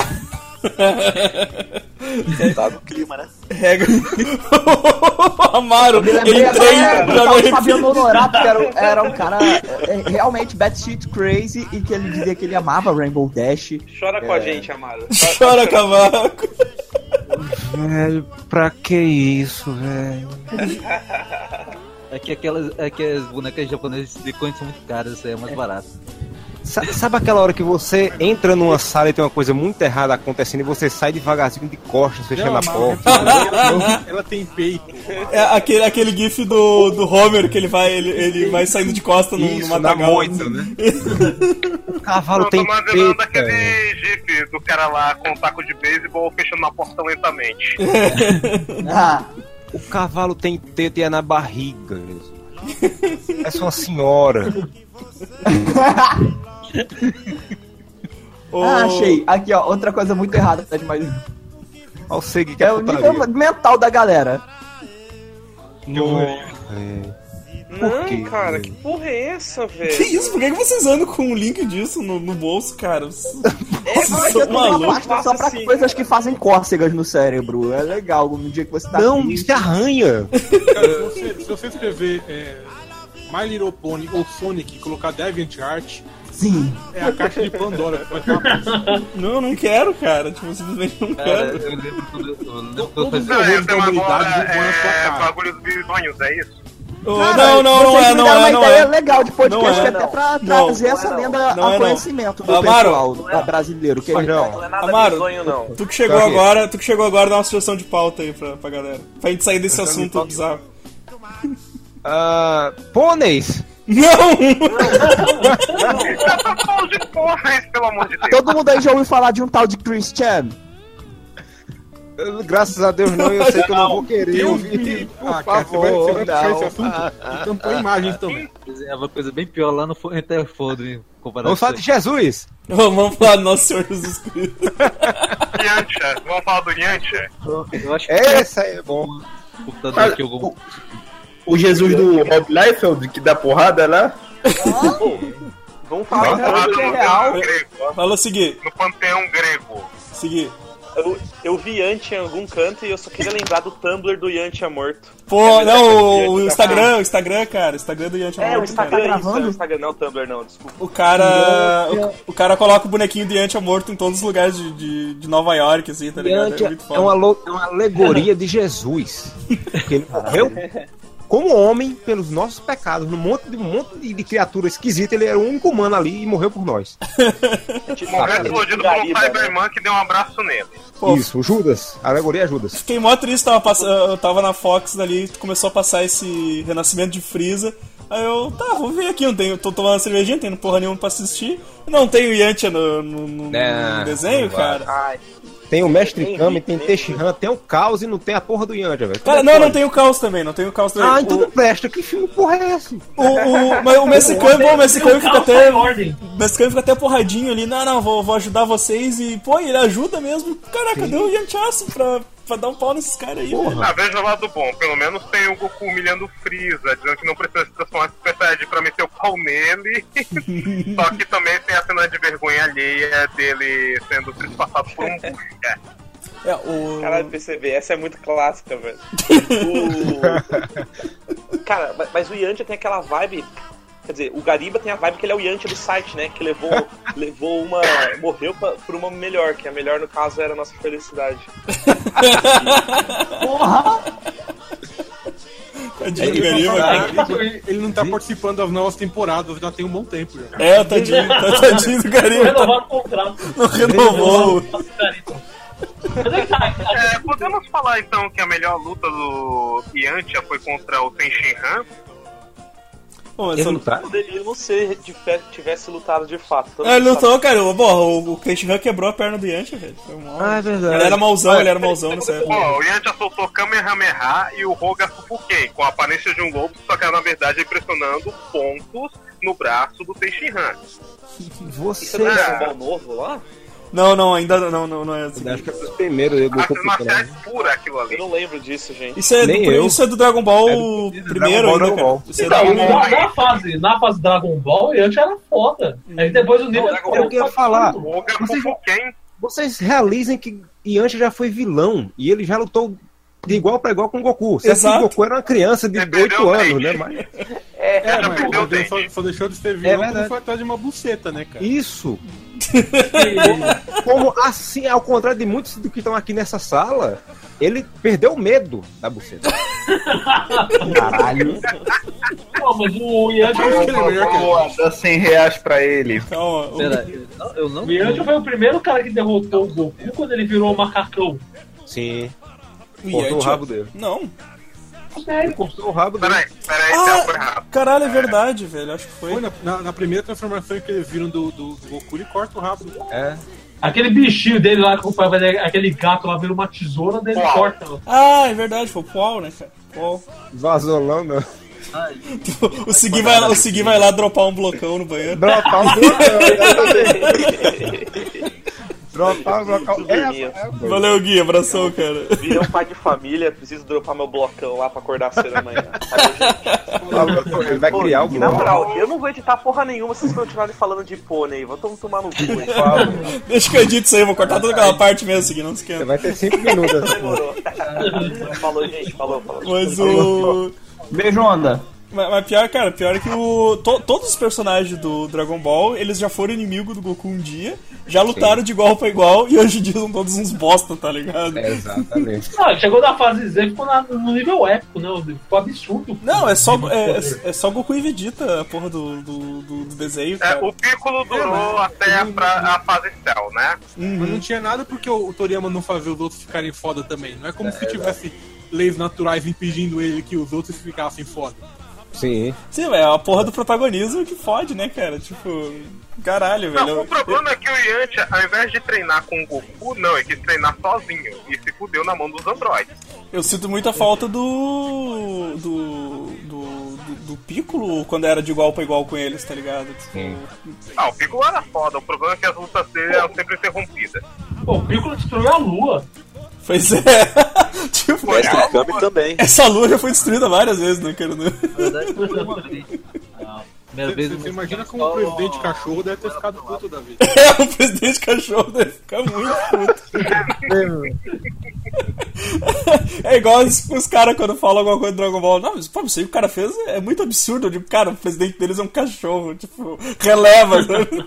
Tá no clima, né? Regra. Amaro, ele o Fabiano Honorato, que era um cara realmente batshit crazy e que ele dizia que ele amava Rainbow Dash. Chora com a gente, Amaro. Chora, cavaco. Velho, pra que isso, velho? É que as bonecas japonesas de silicone são muito caras, isso aí é mais barato. Sabe aquela hora que você entra numa sala e tem uma coisa muito errada acontecendo e você sai devagarzinho de costas, fechando a porta? Ela tem peito. É aquele gif do Homer que ele vai saindo de costa no matagal. Moita, né? O cavalo Eu tem tô imaginando peito. aquele jeep do cara lá com um taco de beisebol fechando a porta lentamente. O cavalo tem teta e é na barriga. Mesmo. Essa é uma senhora. Achei. Aqui, ó, outra coisa muito errada. Tá demais. Olha o Segui que É o nível mental da galera. Não, quê? cara, que porra é essa, velho? Que isso? Por que vocês andam com um link disso no bolso, cara? Mas eu tenho uma pasta só pra coisas que fazem cócegas no cérebro. É legal, no dia que você tá Não, triste. isso arranha. Cara, se você escrever My Little Pony ou Sonic e colocar DeviantArt, Sim. É a caixa de Pandora. Não quero, cara. Tipo, simplesmente não Cara, quero. eu lembro quando eu Todo fazia- terror Esse da tema humanidade agora põe na sua é cara. bagulho dos bisonhos, é isso? Não, não Vocês é, me não deram uma é, não ideia é. legal de podcast Não é, até pra não. trazer essa lenda Não é, ao não. conhecimento do Amaro, pessoal brasileiro. Que Não é nada Amaro, bizonho, não. Tu que chegou agora, dá uma sugestão de pauta aí pra galera. Pra gente sair desse assunto bizarro. Pôneis. Não! Eu tô falando de porra, pelo amor de Deus. Todo mundo aí já ouviu falar de um tal de Christian? Graças a Deus não, eu sei que eu não vou querer Deus ouvir. me- Por Ah, cara, você vai favor, puxar esse não. assunto? Então põe imagens também. É uma coisa bem pior lá no Interfodre. Vamos falar de Jesus. Vamos falar do Nosso Senhor Jesus Cristo. Yantia, vamos falar do Yantia? Eu acho que Essa é bom. o computador aqui algum. O Jesus do Rob Liefeld, que dá porrada lá. Vamos falar Vamos falar do que é panteão real. grego. ó. Fala o seguinte, No panteão grego. Eu vi Yantia em algum canto e eu só queria lembrar do Tumblr do Yantia morto. Pô, não, o Yantia Instagram, cara. O Instagram do Yantia É, o morto, Instagram, cara. isso, é o Instagram, não o Tumblr, não, desculpa. O cara coloca o bonequinho do Yantia morto em todos os lugares de Nova York, assim, tá ligado? Yantia muito é foda. uma alegoria de Jesus. Porque ele morreu como homem pelos nossos pecados. Um monte de criatura esquisita. Ele era o único humano ali e morreu por nós. Morreu explodido por um Cyberman que deu um abraço nele. Pô, Isso, o Judas. A alegoria é Judas. Fiquei mó triste, eu tava na Fox ali, começou a passar esse renascimento de Freeza. Aí eu, vou ver aqui, tô tomando uma cervejinha, não tenho porra nenhuma pra assistir. Não tem o Yantia no desenho, cara. Ai, Tem o Mestre Kami, tem Tenshinhan, tem o Caos e não tem a porra do Yantia, velho. Cara, não tem o Caos também, não tem o Caos também. Ah, então não presta. Que filme porra é esse? Mas o Mexicano, o Mexicano fica Calça até. em ordem. O Mexicano fica até porradinho ali. Não, vou ajudar vocês e, pô, ele ajuda mesmo. Caraca, deu um Yantiaço pra dar um pau nesses caras aí, velho. Ah, veja o lado bom, pelo menos tem o Goku humilhando o Freeza, dizendo que não precisa se transformar em Super Saiyajin pra meter o pau nele. Só que também tem a cena de vergonha alheia dele sendo trespassado por um bucha. Caralho, PCB, essa é muito clássica, velho. Cara, mas o Yantia tem aquela vibe. Quer dizer, o Gariba tem a vibe que ele é o Yantia do site, né? Que levou uma. Morreu por uma melhor, que a melhor no caso era a nossa felicidade. Porra! Tadinho do Gariba, cara. Ele não tá participando das novas temporadas, já tem um bom tempo. Já. É, tadinho do Gariba. Renovar o contrato. Não renovou. Podemos falar então que a melhor luta do Yantia foi contra o Tenshinhan? Pô, mas Ele só- não tá? Poderia não ser tivesse lutado de fato. Todo Ele mundo lutou, cara. Porra, o Tenshinhan quebrou a perna do Yantia, velho. Foi mal. Ah, é verdade. Ele era mauzão nessa época. Ó, o Yantia soltou Kamehameha e o Roga Sufuken, com a aparência de um lobo, só que na verdade impressionando pontos no braço do Tenshinhan. Você não é um bom novo lá? Não, ainda não é assim. Acho que é os primeiros. Eu Artes marciais pura aquilo ali. Eu não lembro disso, gente. Isso é do Dragon Ball primeiro ainda, cara. Isso é Então, do Dragon Ball. na fase Dragon Ball, o Yantia era foda. Aí depois o nível... Eu queria falar. Roga Sufuken. Vocês realizem que Yantia já foi vilão e ele já lutou de igual pra igual com o Goku. Certo que Exato. o Goku era uma criança de 8 anos, né? Mas Já perdeu o Mas dente. só deixou de ser É vilão verdade. quando foi atrás de uma buceta, né, cara? isso. Como assim, ao contrário de muitos do que estão aqui nessa sala, ele perdeu o medo da buceta. Caralho. Pô, mas o Yantia... Boa, dá R$100 pra ele. Calma. Pera, eu não. O Yantia foi o primeiro cara que derrotou o Goku quando ele virou o macacão. Sim. O Cortou o Yantia- rabo dele. Não. Ele cortou o rabo dele. Peraí, tempo errado. Caralho, é verdade, velho. Acho que foi. Foi na primeira transformação que eles viram do Goku, ele corta o rabo. É. Aquele bichinho dele lá, aquele gato lá, vira uma tesoura dele Uau. corta. Ah, é verdade, foi o Paul, né, cara? Paul. Vazou não. O Segui vai lá dropar um blocão no banheiro. Dropar um Dropar um blocão. Valeu, Gui, abração, cara. Virei um pai de família, preciso dropar meu blocão lá pra acordar cedo amanhã. Ele vai criar o E na bloco. moral, eu não vou editar porra nenhuma se vocês continuarem falando de pônei. Vou tomar no cu aí. Deixa que eu edito isso aí, vou cortar toda aquela parte mesmo, Segui, não se esquenta. Vai ter 5 minutos. Demorou. Falou, gente. Falou. Mas o... Beijo, onda. Mas pior, cara, pior que todos os personagens do Dragon Ball, eles já foram inimigo do Goku um dia, já lutaram de igual pra igual e hoje em dia são todos uns bosta, tá ligado? Exatamente. Não, chegou na fase Z e ficou no nível épico, né? Ficou absurdo. Não, é só Goku e Vegeta, a porra do desenho, cara. O Piccolo durou até a fase Cell, né? Mas não tinha nada porque o Toriyama não fazia os outros ficarem foda também. Não é como se tivesse leis naturais impedindo ele que os outros ficassem foda. Sim, é a porra do protagonismo que fode, né, cara? Tipo, caralho, velho. Não, o problema é que o Yantia, ao invés de treinar com o Goku, ele quis treinar sozinho e se fudeu na mão dos androides. Eu sinto muita falta do Piccolo quando era de igual pra igual com eles, tá ligado? Tipo... o Piccolo era foda, o problema é que as lutas dele eram sempre interrompidas. Pô, o Piccolo destruiu a lua. Pois é. Tipo, Mestre Kami também. Essa lua já foi destruída várias vezes, né, cara? Você imagina como o presidente cachorro deve ter ficado puto da vida. O presidente cachorro deve ficar muito puto. É igual os caras quando falam alguma coisa do Dragon Ball. Não, mas pô, isso aí o cara fez é muito absurdo. Eu digo, cara, o presidente deles é um cachorro. Tipo, releva.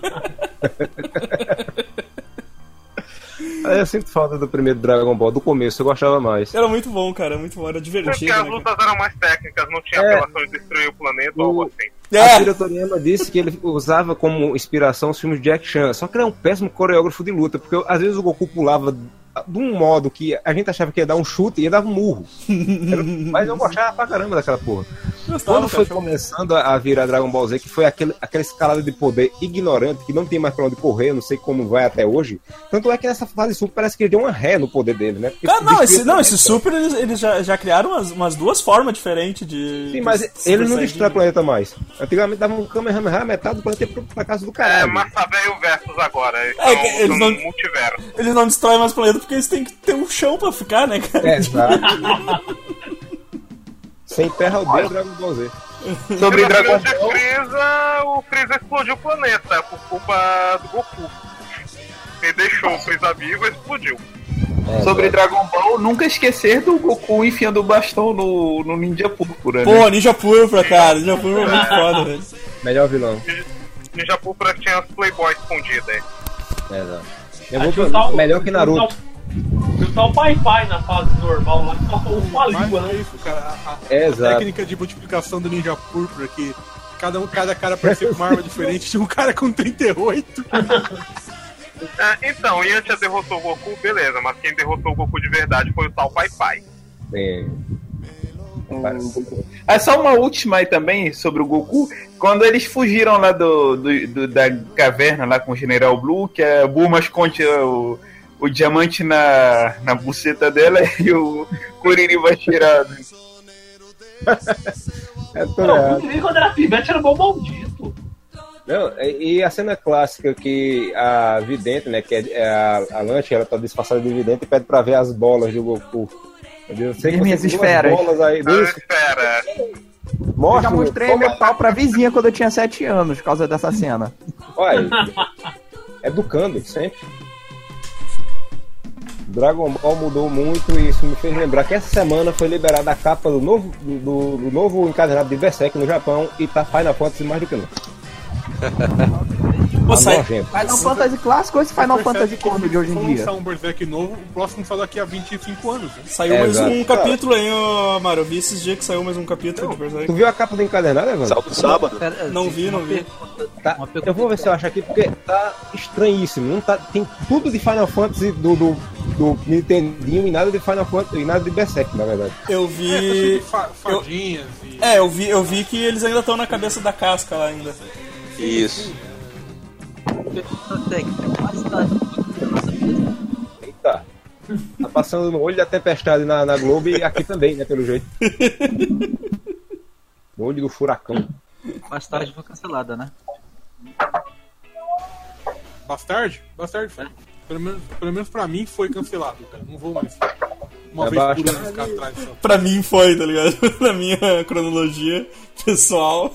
Eu sinto falta do primeiro Dragon Ball, do começo, eu gostava mais. Era muito bom, cara, muito bom, era divertido. Porque as lutas eram mais técnicas, não tinha apelação de destruir o planeta ou algo assim. Akira Toriyama disse que ele usava como inspiração os filmes de Jack Chan, só que ele é um péssimo coreógrafo de luta, porque às vezes o Goku pulava de um modo que a gente achava que ia dar um chute e ia dar um murro. Mas eu gostava pra caramba daquela porra. Quando foi começando a virar Dragon Ball Z, que foi aquela escalada de poder ignorante, que não tem mais pra onde correr, não sei como vai até hoje. Tanto é que nessa fase Super parece que ele deu uma ré no poder dele, né? Porque esse Super eles já criaram umas duas formas diferentes de... Sim, mas ele não destrói o planeta mais. Antigamente dava um Kamehameha, metade do planeta pra casa do caralho. Massa velho versus agora. Eles não, multiverso. Eles não destroem mais o planeta porque eles têm que ter um chão pra ficar, né, cara? Exato. Sem terra odeia Dragon Ball Z. Sobre Dragon Ball Freeza, o Freeza explodiu o planeta por culpa do Goku. Ele deixou o Freeza vivo e explodiu. Sobre Dragon Ball, nunca esquecer do Goku enfiando o bastão no Ninja Púrpura. Pô, Ninja Púrpura, cara. Ninja Púrpura é muito foda, velho. Melhor vilão. Ninja Púrpura tinha as Playboys escondidas. Exato. Eu vou melhor que Naruto. Chutar o pai na fase normal lá, que passou uma língua, né? Isso, cara. A Exato. técnica de multiplicação do Ninja Púrpura, que cada cara parecia com uma arma diferente, tinha um cara com 38. Então, Yantia derrotou o Goku, beleza, mas quem derrotou o Goku de verdade foi o tal Pai Pai. Só uma última aí também sobre o Goku. Quando eles fugiram lá da caverna lá com o General Blue, que a Bulma esconde o diamante na buceta dela e o Kuririn vai tirar. O Kuririn quando era pivete era bom maldito. Não, e a cena clássica que a vidente, né, que é a Lanche, ela tá disfarçada de vidente e pede pra ver as bolas do Goku. Eu sei que minhas esferas. Esfera. Eu já mostrei meu pau pra vizinha quando eu tinha 7 anos, por causa dessa cena. Olha, educando, sempre. Dragon Ball mudou muito e isso me fez lembrar que essa semana foi liberada a capa do novo encadernado de Berserk no Japão e tá Final Fantasy mais do que nunca. Final Fantasy clássico ou esse Final Fantasy corno de hoje em dia? Se lançar um Berserk novo, o próximo só daqui a 25 anos. Né? Saiu mais um capítulo aí, Mário. Eu vi esses dias que saiu mais um capítulo de Berserk. Tu viu a capa do encadernado, Evandro? Sábado. Não vi. Tá, eu vou ver se eu acho aqui, porque tá estranhíssimo. Não tá, tem tudo de Final Fantasy do Nintendinho e nada de Final Fantasy e nada de Berserk, na verdade. Eu vi. Fadinhas eu vi que eles ainda estão na cabeça da casca lá ainda. Isso. Eita. Tá passando no olho da tempestade na Globo e aqui também, né, pelo jeito. No olho do furacão. Mais tarde foi cancelada, né? Bastard foi. Pelo menos pra mim foi cancelado, cara. Não vou mais. Uma vez por ano ficar atrás. Só. Pra mim foi, tá ligado? Na minha cronologia pessoal.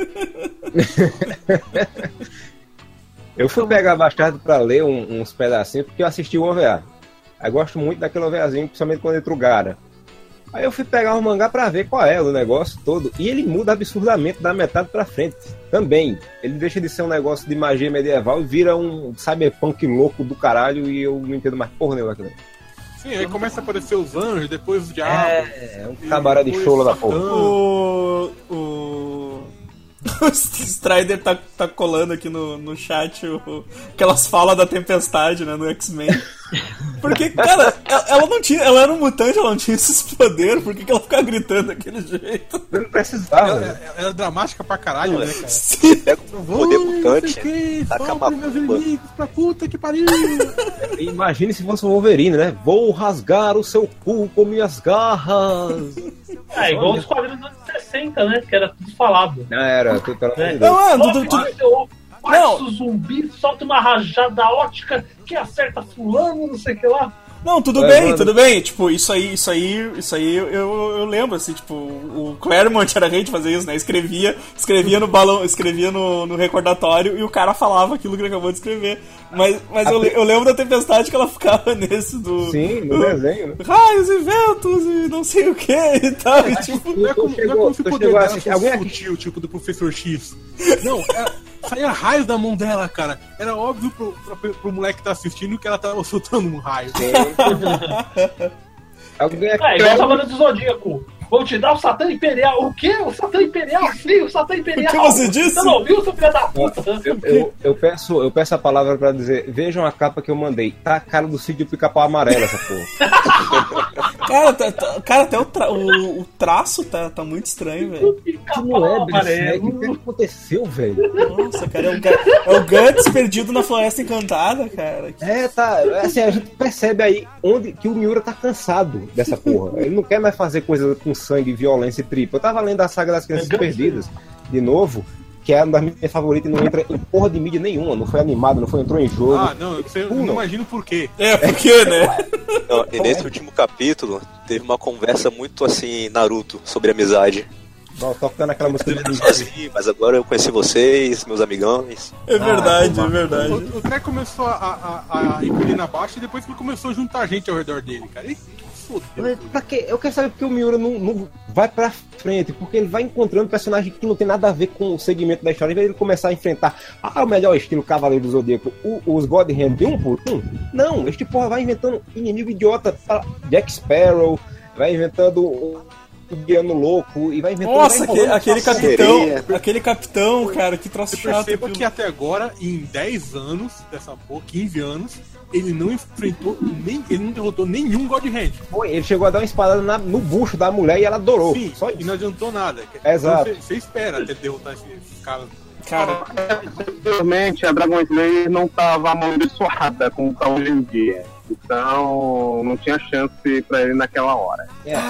Eu fui pegar Bastardo pra ler uns pedacinhos porque eu assisti o OVA. Eu gosto muito daquele OVAzinho, principalmente quando entra o Gara. Aí eu fui pegar o mangá pra ver qual é o negócio todo. E ele muda absurdamente da metade pra frente. Também. Ele deixa de ser um negócio de magia medieval e vira um cyberpunk louco do caralho. E eu não entendo mais porra nenhuma aquilo. Sim, aí começa a aparecer os anjos, depois os diabos. É um cabaré de chola da porra. O Strider tá colando aqui no chat aquelas falas da Tempestade, né, no X-Men. Porque, cara, ela não tinha. Ela era um mutante, ela não tinha esses poderes, por que ela ficava gritando daquele jeito? Eu não precisava. Ela era dramática pra caralho, né, cara? Sim. Pega o poder mutante, taca a meus inimigos pra puta que pariu. Imagine se fosse o Wolverine, né? Vou rasgar o seu cu com minhas garras. Igual os quadrinhos dos anos 60, né? Que era tudo falado. Não, era tudo pelo amor de Deus. Não, Faz o zumbi, solta uma rajada ótica que acerta fulano, não sei o que lá. Não, tudo bem. Tipo, isso aí eu lembro, assim, tipo, o Claremont era rei de fazer isso, né? Escrevia no balão, escrevia no recordatório e o cara falava aquilo que ele acabou de escrever. Mas eu lembro da Tempestade que ela ficava nesse do... Sim, no desenho, né? Raios e ventos e não sei o que e tal. E, tipo, não é como se o poder dela fosse sutil, tipo do Professor X. Não, saía raios da mão dela, cara. Era óbvio pro moleque que tá assistindo que ela tava soltando um raio. Igual a banda do Zodíaco. Vou te dar o Satã Imperial. O quê? O Satã Imperial? Sim, o Satã Imperial. O que você disse? Você não ouviu, seu filho da puta? Eu peço a palavra pra dizer, vejam a capa que eu mandei. Tá a cara do Cid Pica-Pau amarelo, essa porra. Cara, até o traço tá muito estranho, velho. Não é, Brisek? O que aconteceu, velho? Nossa, cara, é o Guts perdido na Floresta Encantada, cara. Tá. Assim, a gente percebe aí que o Miura tá cansado dessa porra. Ele não quer mais fazer coisa com sangue, violência e tripa. Eu tava lendo a saga das Crianças Perdidas, de novo, que é uma das minhas favoritas e não entra em porra de mídia nenhuma. Não foi animado, entrou em jogo. Não, eu não imagino por quê. Por quê, né? Não, e nesse último capítulo, teve uma conversa muito assim, Naruto, sobre amizade. Tocando aquela música sozinho, mas agora eu conheci vocês, meus amigões. É verdade. O Trek começou a ir na baixa e depois ele começou a juntar gente ao redor dele, cara. Pra quê? Eu quero saber porque o Miura não vai pra frente, porque ele vai encontrando personagens que não tem nada a ver com o segmento da história, em vez de ele começar a enfrentar o melhor estilo Cavaleiro do Zodíaco, os God Hand de um por um. Não, este porra vai inventando inimigo idiota, Jack Sparrow, vai inventando o Guiano louco e vai inventando... Nossa, aquele capitão, cara, que troço chato. Você perceba que até agora, em 10 anos, 15 anos, ele não derrotou nenhum God Hand. Ele chegou a dar uma espadada no bucho da mulher e ela adorou. Sim, só isso. E não adiantou nada. Exato. Então, você espera até derrotar esses caras. Cara, anteriormente a Dragon Slayer não tava amaldiçoada como tá hoje em dia. Então não tinha chance pra ele naquela hora.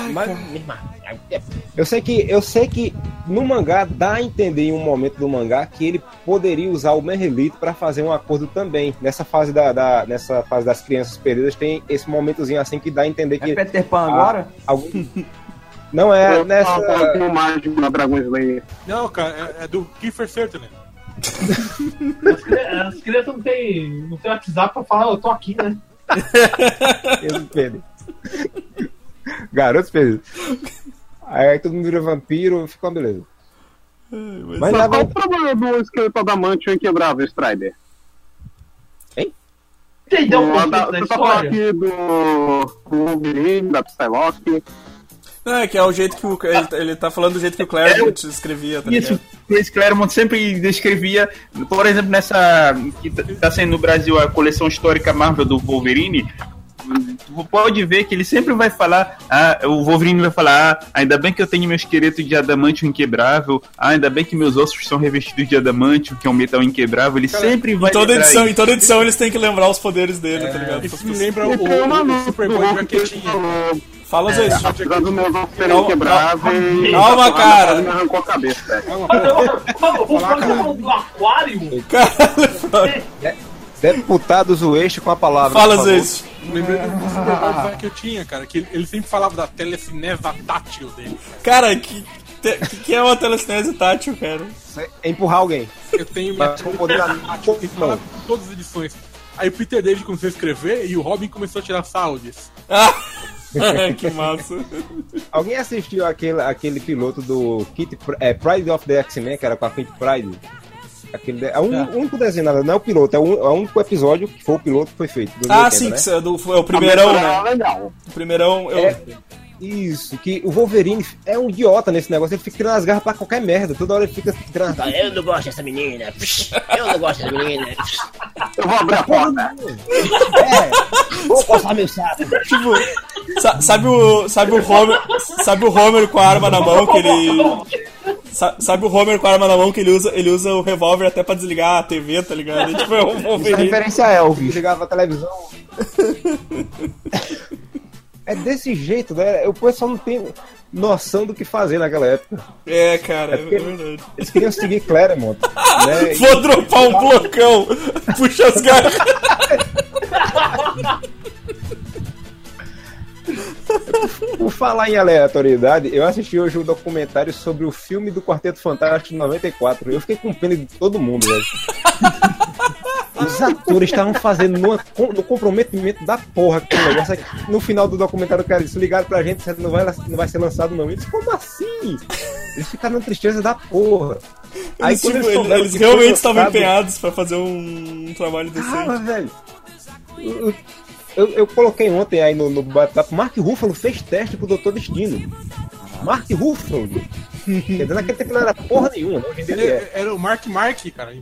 Eu sei que no mangá dá a entender em um momento do mangá que ele poderia usar o Merlito pra fazer um acordo também. Nessa fase nessa fase das Crianças Perdidas tem esse momentozinho assim que dá a entender que... É Peter Pan agora? Não é nessa... Um mágico na Dragon Slayer. Não, cara, é do Kiefer Sutherland. As crianças não tem WhatsApp pra falar, eu tô aqui, né? Garotos perdidos. Aí todo mundo vira vampiro, fica uma beleza. Mas qual o problema do esqueleto adamantio inquebrável, Strider? Hein? Entendeu um pouco da história? Você tá falando aqui do Wolverine, da Psylocke. Não, é que é o jeito que ele tá falando do jeito que o Claremont escrevia, tá ligado? Isso, Chris Claremont sempre descrevia, por exemplo, nessa que tá saindo no Brasil a coleção histórica Marvel do Wolverine, pode ver que ele sempre vai falar, o Wolverine vai falar, ainda bem que eu tenho meu esqueleto de adamantio inquebrável, ainda bem que meus ossos são revestidos de adamantio, que é um metal inquebrável, ele sempre vai em toda edição eles têm que lembrar os poderes dele, tá ligado? Isso me lembra o Superboy de jaquetinha. Fala, Zé. Calma, cara. Me arrancou a cabeça. O falando do aquário? Deputados o eixo com a palavra. Fala, Zé. Lembrei do Superboy que eu tinha, cara, que ele sempre falava da telecinese tátil dele. Cara, que é uma telecinese tátil, cara? É empurrar alguém. Eu tenho minha tátil que fala todas as edições. Aí o Peter David começou a escrever e o Robin começou a tirar sarro disso. Que massa. Alguém assistiu aquele piloto do Pride of the X-Men, que era com a Kitty Pryde? É o único desenho, não é o piloto, é o único episódio que foi o piloto que foi feito. 2080, sim, né? que é o primeirão, né? Legal. O primeirão... Isso, que o Wolverine é um idiota nesse negócio, ele fica tirando as garras pra qualquer merda, toda hora ele fica tirando as... Eu não gosto dessa menina, eu não gosto dessa menina. Eu vou abrir a porta. Vou coçar meu saco. Tipo, sabe o Homer com a arma na mão que ele... Sabe o Homer com a arma na mão que ele usa o revólver até pra desligar a TV, tá ligado? E, tipo, é um Wolverine. Isso é referência a Elvis. Ligava a televisão. É desse jeito, né? O pessoal não tem noção do que fazer naquela época. É, cara, é verdade. Eles queriam seguir Claremont. Né? Vou dropar um blocão. Puxa as garras. Por falar em aleatoriedade, eu assisti hoje um documentário sobre o filme do Quarteto Fantástico de 94. Eu fiquei com pena de todo mundo, velho. Os atores estavam fazendo no comprometimento da porra aquele negócio aqui. No final do documentário, cara, eles ligaram pra gente, não vai ser lançado não. Eles, como assim? Eles ficaram na tristeza da porra. Aí, tipo, eles realmente estavam empenhados pra fazer um trabalho decente. Ah, velho. Eu coloquei ontem aí no bate-papo, Mark Ruffalo fez teste pro Doutor Destino. Mark Ruffalo. Quer dizer, naquele tempo não era porra nenhuma, não. Hoje em dia Era o Mark, cara.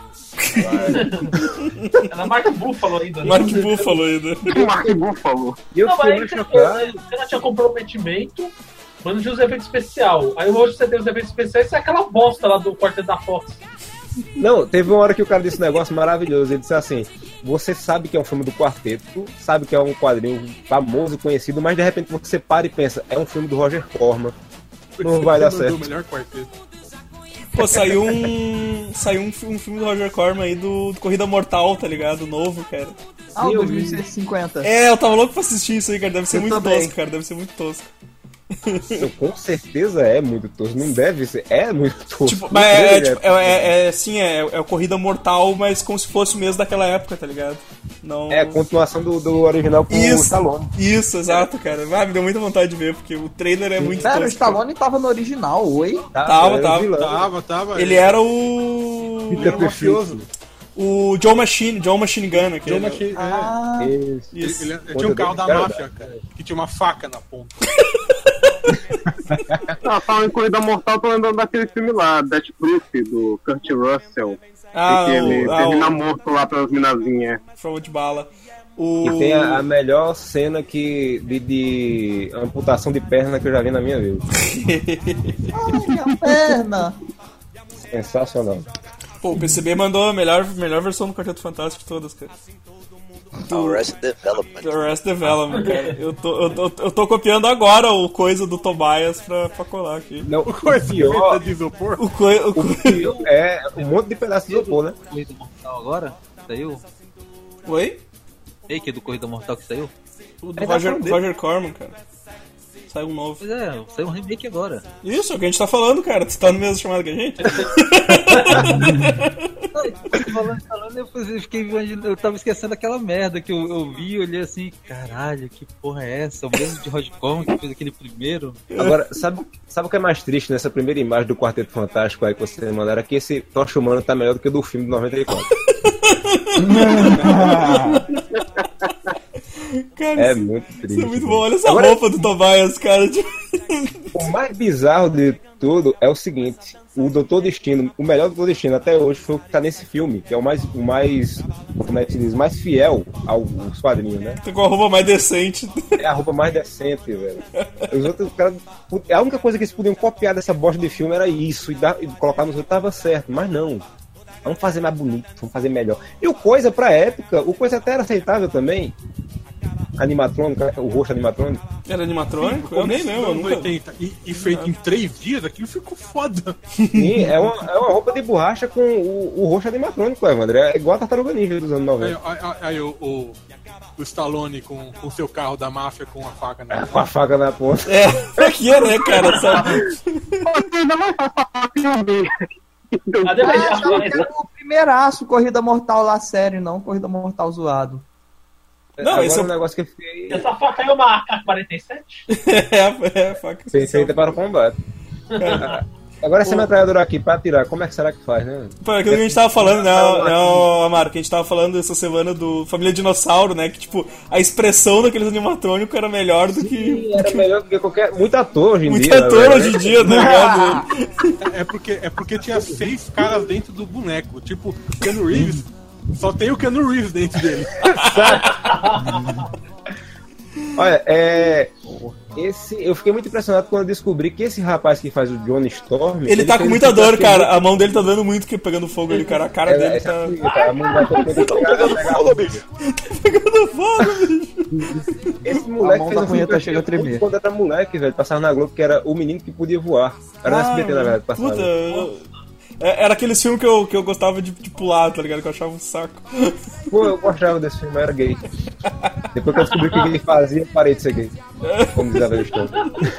Era Mark Buffalo ainda. Mark Buffalo ainda. Mark Buffalo. E eu não, fui mas você não tinha comprometimento, mas não tinha os efeitos especiais. Aí hoje você tem os efeitos especiais e é aquela bosta lá do Quarteto da Fox. Não, teve uma hora que o cara disse um negócio maravilhoso. Ele disse assim: você sabe que é um filme do Quarteto, sabe que é um quadrinho famoso e conhecido, mas de repente você para e pensa, é um filme do Roger Corman. Não vai dar certo. O melhor quarteto. Pô, saiu um filme do Roger Corman aí do Corrida Mortal, tá ligado? Novo, cara. Ah, o 2150. Eu tava louco pra assistir isso aí, cara. Deve ser Eu muito também. tosco, cara. Deve ser muito tosco. Com certeza é muito tosco. Não deve ser. É muito tosco. Tipo, mas é o Corrida Mortal, mas como se fosse mesmo daquela época, tá ligado? Não... É a continuação do original com o Stallone. Isso, exato, cara. Me deu muita vontade de ver, porque o trailer é muito tosco. O Stallone tava no original, oi? Tava. Ele era o mafioso. O Joe Machine Gun, aquele. Joe Machine, Isso. Ele tinha um carro da máfia, cara, que tinha uma faca na ponta. Falando em Corrida Mortal, tô lembrando daquele filme lá, Death Proof, do Kurt Russell. Que ele termina morto lá pelas minazinhas. Forma de bala. E tem a melhor cena de amputação de perna que eu já vi na minha vida. Ai, minha perna! Sensacional. Pô, o PCB mandou a melhor versão do Quarteto Fantástico de todas, cara. Arrested Development. Arrested Development, cara. Eu tô copiando agora o coisa do Tobias pra colar aqui. Não, o pior de isopor? O pior é um monte de pedaço de isopor, né? Corrida Mortal agora? Saiu? Oi? Ei, que é do Corrida Mortal que saiu? O do Roger Corman, cara. Saiu um novo. Pois é, saiu um remake agora. Isso, é o que a gente tá falando, cara. Tu tá no mesmo chamado que a gente? Falando, eu fiquei imaginando, eu tava esquecendo aquela merda que eu vi e olhei assim, caralho, que porra é essa? O mesmo de Roger Corman que fez aquele primeiro. Agora, sabe o que é mais triste nessa primeira imagem do Quarteto Fantástico aí que vocês mandaram? É que esse Tocha Humana tá melhor do que o do filme de 94. Cara, é muito triste. Isso é muito bom. Olha essa roupa do Tobias, cara. O mais bizarro de tudo é o seguinte: o Doutor Destino, o melhor Doutor Destino até hoje foi o que tá nesse filme, que é o mais como é que se diz, mais fiel aos quadrinhos, né? Tá com a roupa mais decente. É a roupa mais decente, velho. Os outros caras, a única coisa que eles podiam copiar dessa bosta de filme era isso, e colocar nos outros tava certo, mas não. Vamos fazer mais bonito, vamos fazer melhor. E o Coisa, pra época, o Coisa até era aceitável também. Animatrônico, o rosto animatrônico. Era animatrônico? Eu nem lembro. E feito em 3 dias, aquilo ficou foda. Sim, é uma roupa de borracha com o rosto animatrônico, Evandro. É igual a Tartaruga Ninja dos anos 90. Aí o Stallone com o seu carro da máfia com a faca na ponta. Com a faca na ponta. Aqui é, né, cara? Sabe? Eu quero o primeiraço Corrida Mortal lá série, não Corrida Mortal zoado. Não, agora esse é um negócio que eu fiquei... Essa faca é uma AK-47? é a faca Feita para o combate. Agora essa metralhadora aqui, pra atirar, como é que será que faz, né? Pô, aquilo que a gente tava falando, né, Amaro, que a gente tava falando essa semana do Família Dinossauro, né, que, tipo, a expressão daqueles animatrônicos era melhor do que... Era melhor do que qualquer... Muito ator hoje em dia. Muito ator hoje em dia, tá ligado? É porque tinha 6 caras dentro do boneco. Tipo, Keanu Reeves, só tem o Keanu Reeves dentro dele. Olha, eu fiquei muito impressionado quando eu descobri que esse rapaz que faz o Johnny Storm... Ele tá com muita dor, cara. A mão dele tá dando muito que pegando fogo ali, cara. A cara dele tá... A mão vai pegando fogo, bicho. Tá pegando fogo, bicho. Esse moleque fez um filme tá chegando a tremer. Quando era moleque, velho, passava na Globo, que era O Menino que Podia Voar. Era no SBT, na verdade, passava. Puta, era aqueles filmes que eu gostava de pular, tá ligado? Que eu achava um saco. Pô, eu gostava desse filme, eu era gay. Depois que eu descobri o que ele fazia, eu parei de ser gay. Como diz a velha história.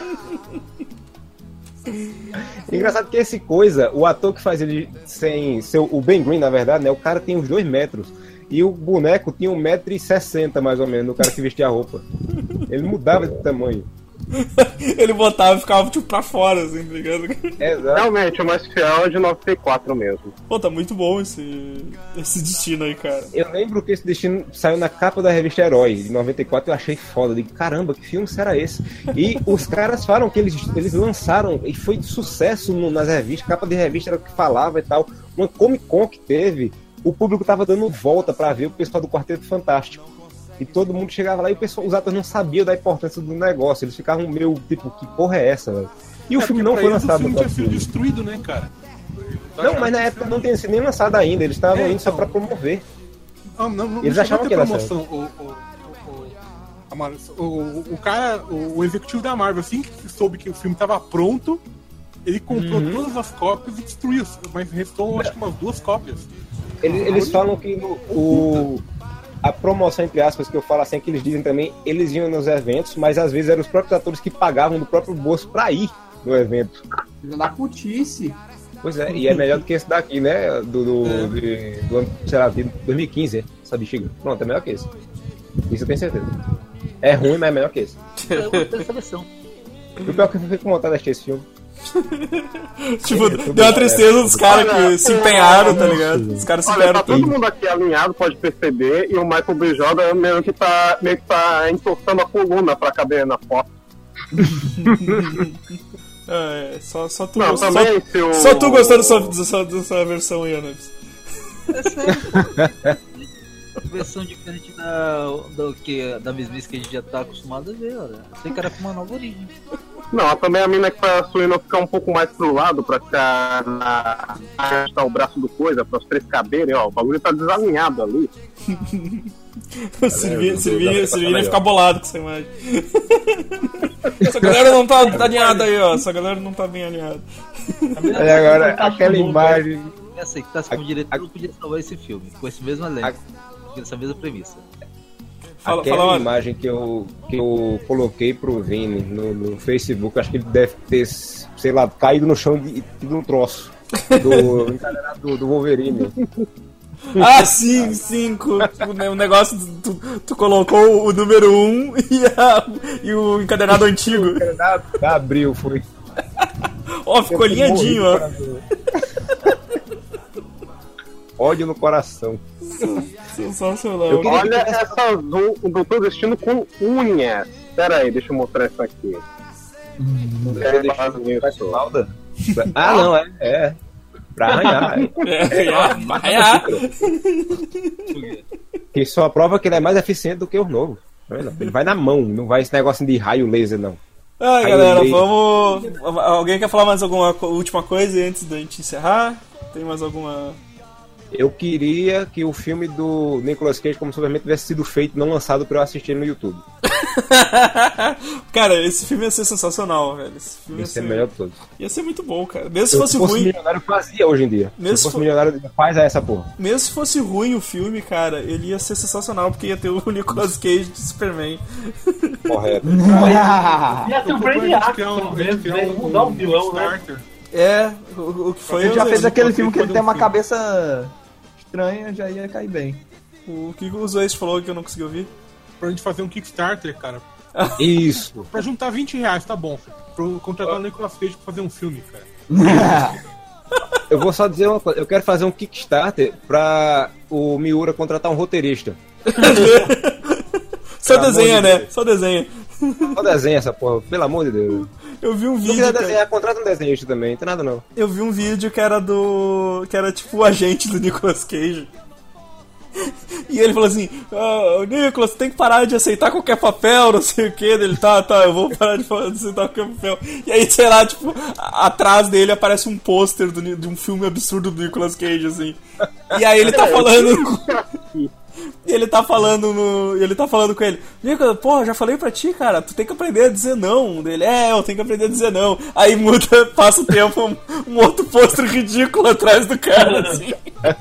Engraçado que esse coisa, o ator que faz ele sem ser o Ben Green, na verdade, né? O cara tem uns 2 metros. E o boneco tinha 1,60 m mais ou menos, o cara que vestia a roupa. Ele mudava de tamanho. Ele botava e ficava tipo pra fora, assim, tá ligado? Exato. Realmente, o mais fiel é de 94 mesmo. Pô, tá muito bom esse destino aí, cara. Eu lembro que esse destino saiu na capa da revista Herói, de 94, eu achei foda. Eu digo, caramba, que filme será esse? E os caras falam que eles lançaram, e foi de sucesso nas revistas, capa de revista era o que falava e tal. Uma Comic Con que teve, o público tava dando volta pra ver o pessoal do Quarteto Fantástico. E todo mundo chegava lá e os atores não sabiam da importância do negócio. Eles ficavam meio, tipo, que porra é essa, velho? E o filme não foi lançado no Brasil. O filme tinha sido destruído, né, cara? Não, mas na época não tinha sido nem lançado ainda. Eles estavam indo só pra promover. Eles achavam que era promoção. O executivo da Marvel, assim que soube que o filme tava pronto, ele comprou todas as cópias e destruiu. Mas restou, acho que umas 2 cópias. Eles falam que a promoção, entre aspas, que eu falo assim, que eles dizem também, eles iam nos eventos, mas às vezes eram os próprios atores que pagavam do próprio bolso pra ir no evento. Da putice. Pois é, e é melhor do que esse daqui, né? Do ano, sei lá, de 2015, essa bexiga. Pronto, é melhor que esse. Isso eu tenho certeza. É ruim, mas é melhor que esse. Eu gostei dessa versão. O pior é que eu fiquei com vontade de assistir esse filme. Tipo, deu uma tristeza dos caras que se empenharam, tá ligado? Os caras se empenharam. Tá todo mundo aqui alinhado, pode perceber, e o Michael B. Jordan meio que tá entortando a coluna pra caber na foto. Só tu não, gostou. também, Só tu gostou dessa versão aí, Anubis. Versão diferente da mesmice que a gente já tá acostumado a ver, olha. Sei que era com uma nova origem. Não, também a mina que faz a Suína ficar um pouco mais pro lado pra ficar o braço do coisa, para os 3 caberem, ó. O bagulho tá desalinhado ali. O Silvinho ia ficar bolado com essa imagem. Essa galera não tá alinhada aí, ó. Essa galera não tá bem alinhada. E agora, aquela imagem. Quem aceitasse como diretor podia salvar esse filme, com esse mesmo elenco, com essa mesma premissa. Aquela imagem que eu coloquei pro Vini no Facebook, acho que ele deve ter, sei lá, caído no chão de um troço do Wolverine. Ah, sim, o negócio, tu colocou o número 1 e o encadernado antigo. O encadernado abriu, foi. Ó, ficou alinhadinho, ó. Ódio no coração. Sensacional. Olha essa do Doutor Destino com unhas. Pera aí, deixa eu mostrar isso aqui. Ah, não, é. Pra arranhar. Arranhar. Que só prova que ele é mais eficiente do que o novo. Ele vai na mão, não vai esse negócio de raio laser, não. Ah, galera, vamos. Alguém quer falar mais alguma última coisa antes da gente encerrar? Tem mais alguma. Eu queria que o filme do Nicolas Cage como Superman tivesse sido feito, não lançado pra eu assistir no YouTube. Cara, esse filme ia ser sensacional, velho. Esse filme ia ser melhor de todos. Ia ser muito bom, cara. Mesmo se fosse ruim. Milionário fazia hoje em dia. Se fosse milionário, faz essa porra. Mesmo se fosse ruim o filme, cara, ele ia ser sensacional, porque ia ter o Nicolas Cage de Superman. Correto. Ia ter um Brainiac, pelo menos, né? Mudar um vilão, né? O que foi. Ele já fez aquele filme que ele tem uma cabeça estranha, já ia cair bem. O que o Zoeste falou que eu não consegui ouvir? pra gente fazer um Kickstarter, cara. Isso. Pra juntar R$20, tá bom. Pra eu contratar o Nicolas Cage pra fazer um filme, cara. Eu vou só dizer uma coisa. Eu quero fazer um Kickstarter pra o Miura contratar um roteirista. Só desenha, né? Só desenha. Só desenha essa porra, pelo amor de Deus. Eu vi um Se vídeo. quiser desenhar, contrata um desenhista também, não tem nada não. Eu vi um vídeo que era que era tipo o agente do Nicolas Cage. E ele falou assim: Nicolas, tem que parar de aceitar qualquer papel, não sei o que. Ele, tá, eu vou parar de aceitar qualquer papel. E aí, sei lá, tipo, atrás dele aparece um pôster de um filme absurdo do Nicolas Cage, assim. E aí ele tá falando. E ele tá falando com ele: Nicolas, porra, já falei pra ti, cara, tu tem que aprender a dizer não. Dele, eu tenho que aprender a dizer não. Aí muda, passa o tempo, um outro pôster ridículo atrás do cara, assim.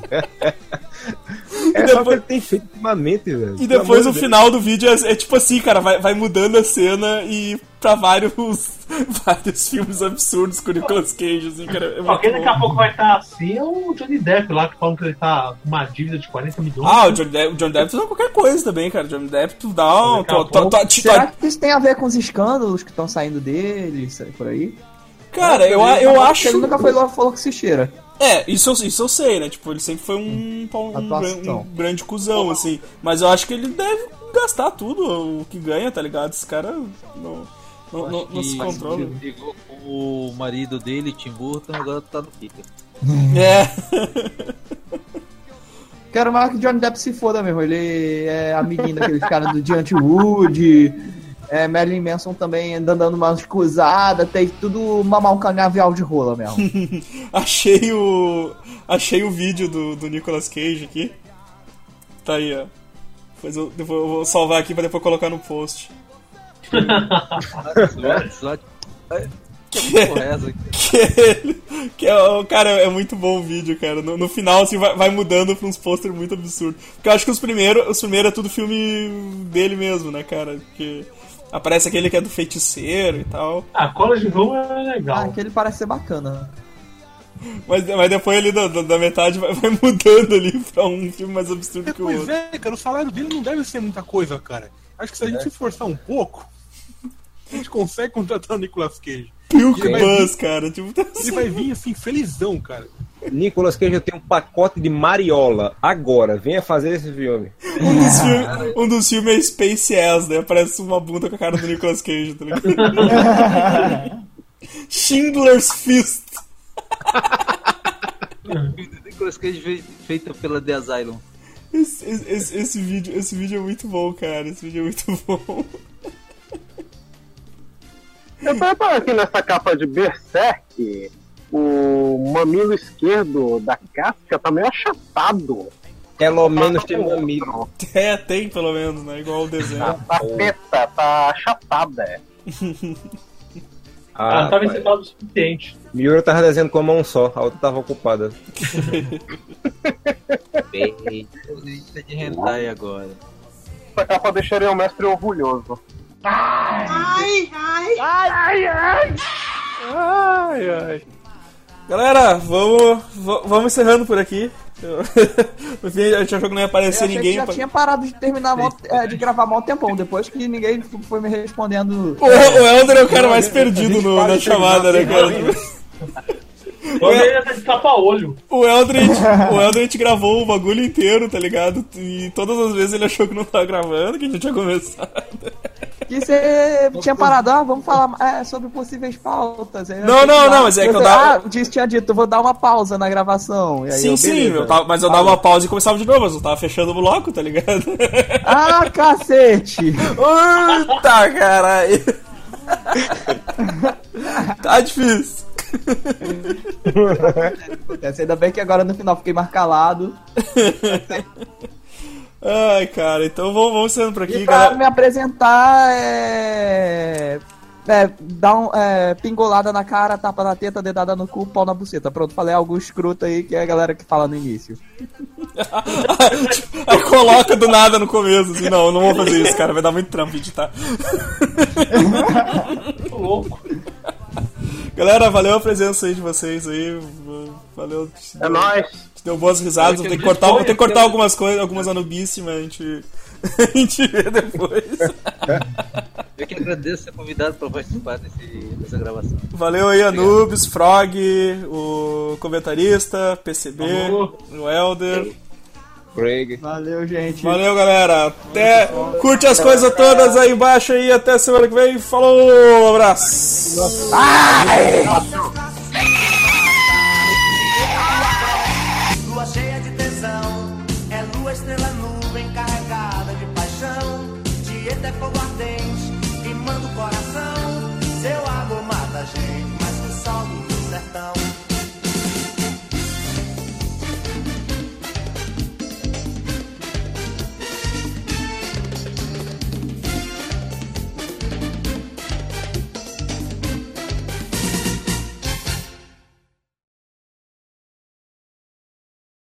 É só que ele tem feito ultimamente, velho. E depois o final do vídeo é tipo assim, cara, vai mudando a cena e pra vários filmes absurdos com o Nicolas Cage, assim, cara. Alguém daqui a pouco vai estar assim, é o Johnny Depp lá, que falam que ele tá com uma dívida de 40 milhões. Ah, o Johnny Depp faz qualquer coisa também, cara. O Johnny Depp, tu dá um... Será que isso tem a ver com os escândalos que estão saindo dele, por aí? Cara, eu acho... Ele nunca falou que se cheira. Isso eu sei, né? Tipo, ele sempre foi um grande cuzão, assim. Mas eu acho que ele deve gastar tudo o que ganha, tá ligado? Esse cara não se controla. Ele brigou com o marido dele, Tim Burton, agora tá no Kika. Quero mais que Johnny Depp se foda mesmo. Ele é amiguinho daqueles caras do Giant Wood. Marilyn Manson também andando umas cruzadas, tem tudo mamar um canavial de rola mesmo. Achei o vídeo do Nicolas Cage aqui. Tá aí, ó. Depois eu vou salvar aqui pra depois colocar no post. Cara, é muito bom o vídeo, cara. No final, assim, vai mudando pra uns posters muito absurdos. Porque eu acho que os primeiros é tudo filme dele mesmo, né, cara? Porque aparece aquele que é do feiticeiro e tal. College Room é legal. Aquele parece ser bacana. Mas depois ali da metade vai mudando ali pra um filme mais absurdo que o outro. Pois é, cara, o salário dele não deve ser muita coisa, cara. Acho que se a gente se esforçar um pouco, a gente consegue contratar o Nicolas Cage. Pilk Buzz, cara. Tipo, ele vai vir assim, felizão, cara. Nicolas Cage tem um pacote de mariola. Agora, venha fazer esse filme. Um dos filmes é Space Ass, né? Parece uma bunda com a cara do Nicolas Cage, tá ligado? Schindler's Fist. Nicolas Cage feita pela The Asylum. Esse vídeo é muito bom, cara. Esse vídeo é muito bom. Eu tô reparando aqui nessa capa de Berserk, o mamilo esquerdo da casca tá meio achatado. Pelo menos tem mamilo. Tem pelo menos, né? Igual o desenho. A teta tá achatada, Ela tava encebada o suficiente. Miura tava desenhando com a mão só, a outra tava ocupada. Eita de hentai agora. Essa capa deixaria o mestre orgulhoso. Ai. Galera, vamos encerrando por aqui. No fim, a gente achou que não ia aparecer ninguém. Eu já tinha parado de terminar de gravar mal tempão, depois que ninguém foi me respondendo. O Elder é o cara mais perdido na chamada, né, cara? O Elder tá de tapa-olho. O Elder gravou o bagulho inteiro, tá ligado? E todas as vezes ele achou que não tava gravando, que a gente tinha começado. Que você tinha parado, vamos falar sobre possíveis pautas. Não, mas é que eu dava... tinha dito, vou dar uma pausa na gravação. E aí sim, mas eu dava uma pausa e começava de novo, mas eu tava fechando o bloco, tá ligado? Ah, cacete! Eita, caralho! Tá difícil. Ainda bem que agora no final fiquei mais calado. Ai, cara, então vamos sendo por aqui, e pra galera. me apresentar, dar pingolada na cara, tapa na teta, dedada no cu, pau na buceta. Pronto, falei algo escroto aí, que é a galera que fala no início. Aí coloca do nada no começo, assim, não vou fazer isso, cara, vai dar muito trampo editar. Tô louco. Galera, valeu a presença aí de vocês aí. Valeu. É nóis. Deu boas risadas. Vou ter que cortar algumas coisas, algumas anubices, mas a gente vê depois. Eu que agradeço ser convidado para participar dessa gravação. Valeu aí, Anubis, Frog, o comentarista, PCB, o Elder. Craig. Valeu, gente. Valeu, galera. Curte as coisas todas aí embaixo aí. Até semana que vem. Falou, abraço. Ai!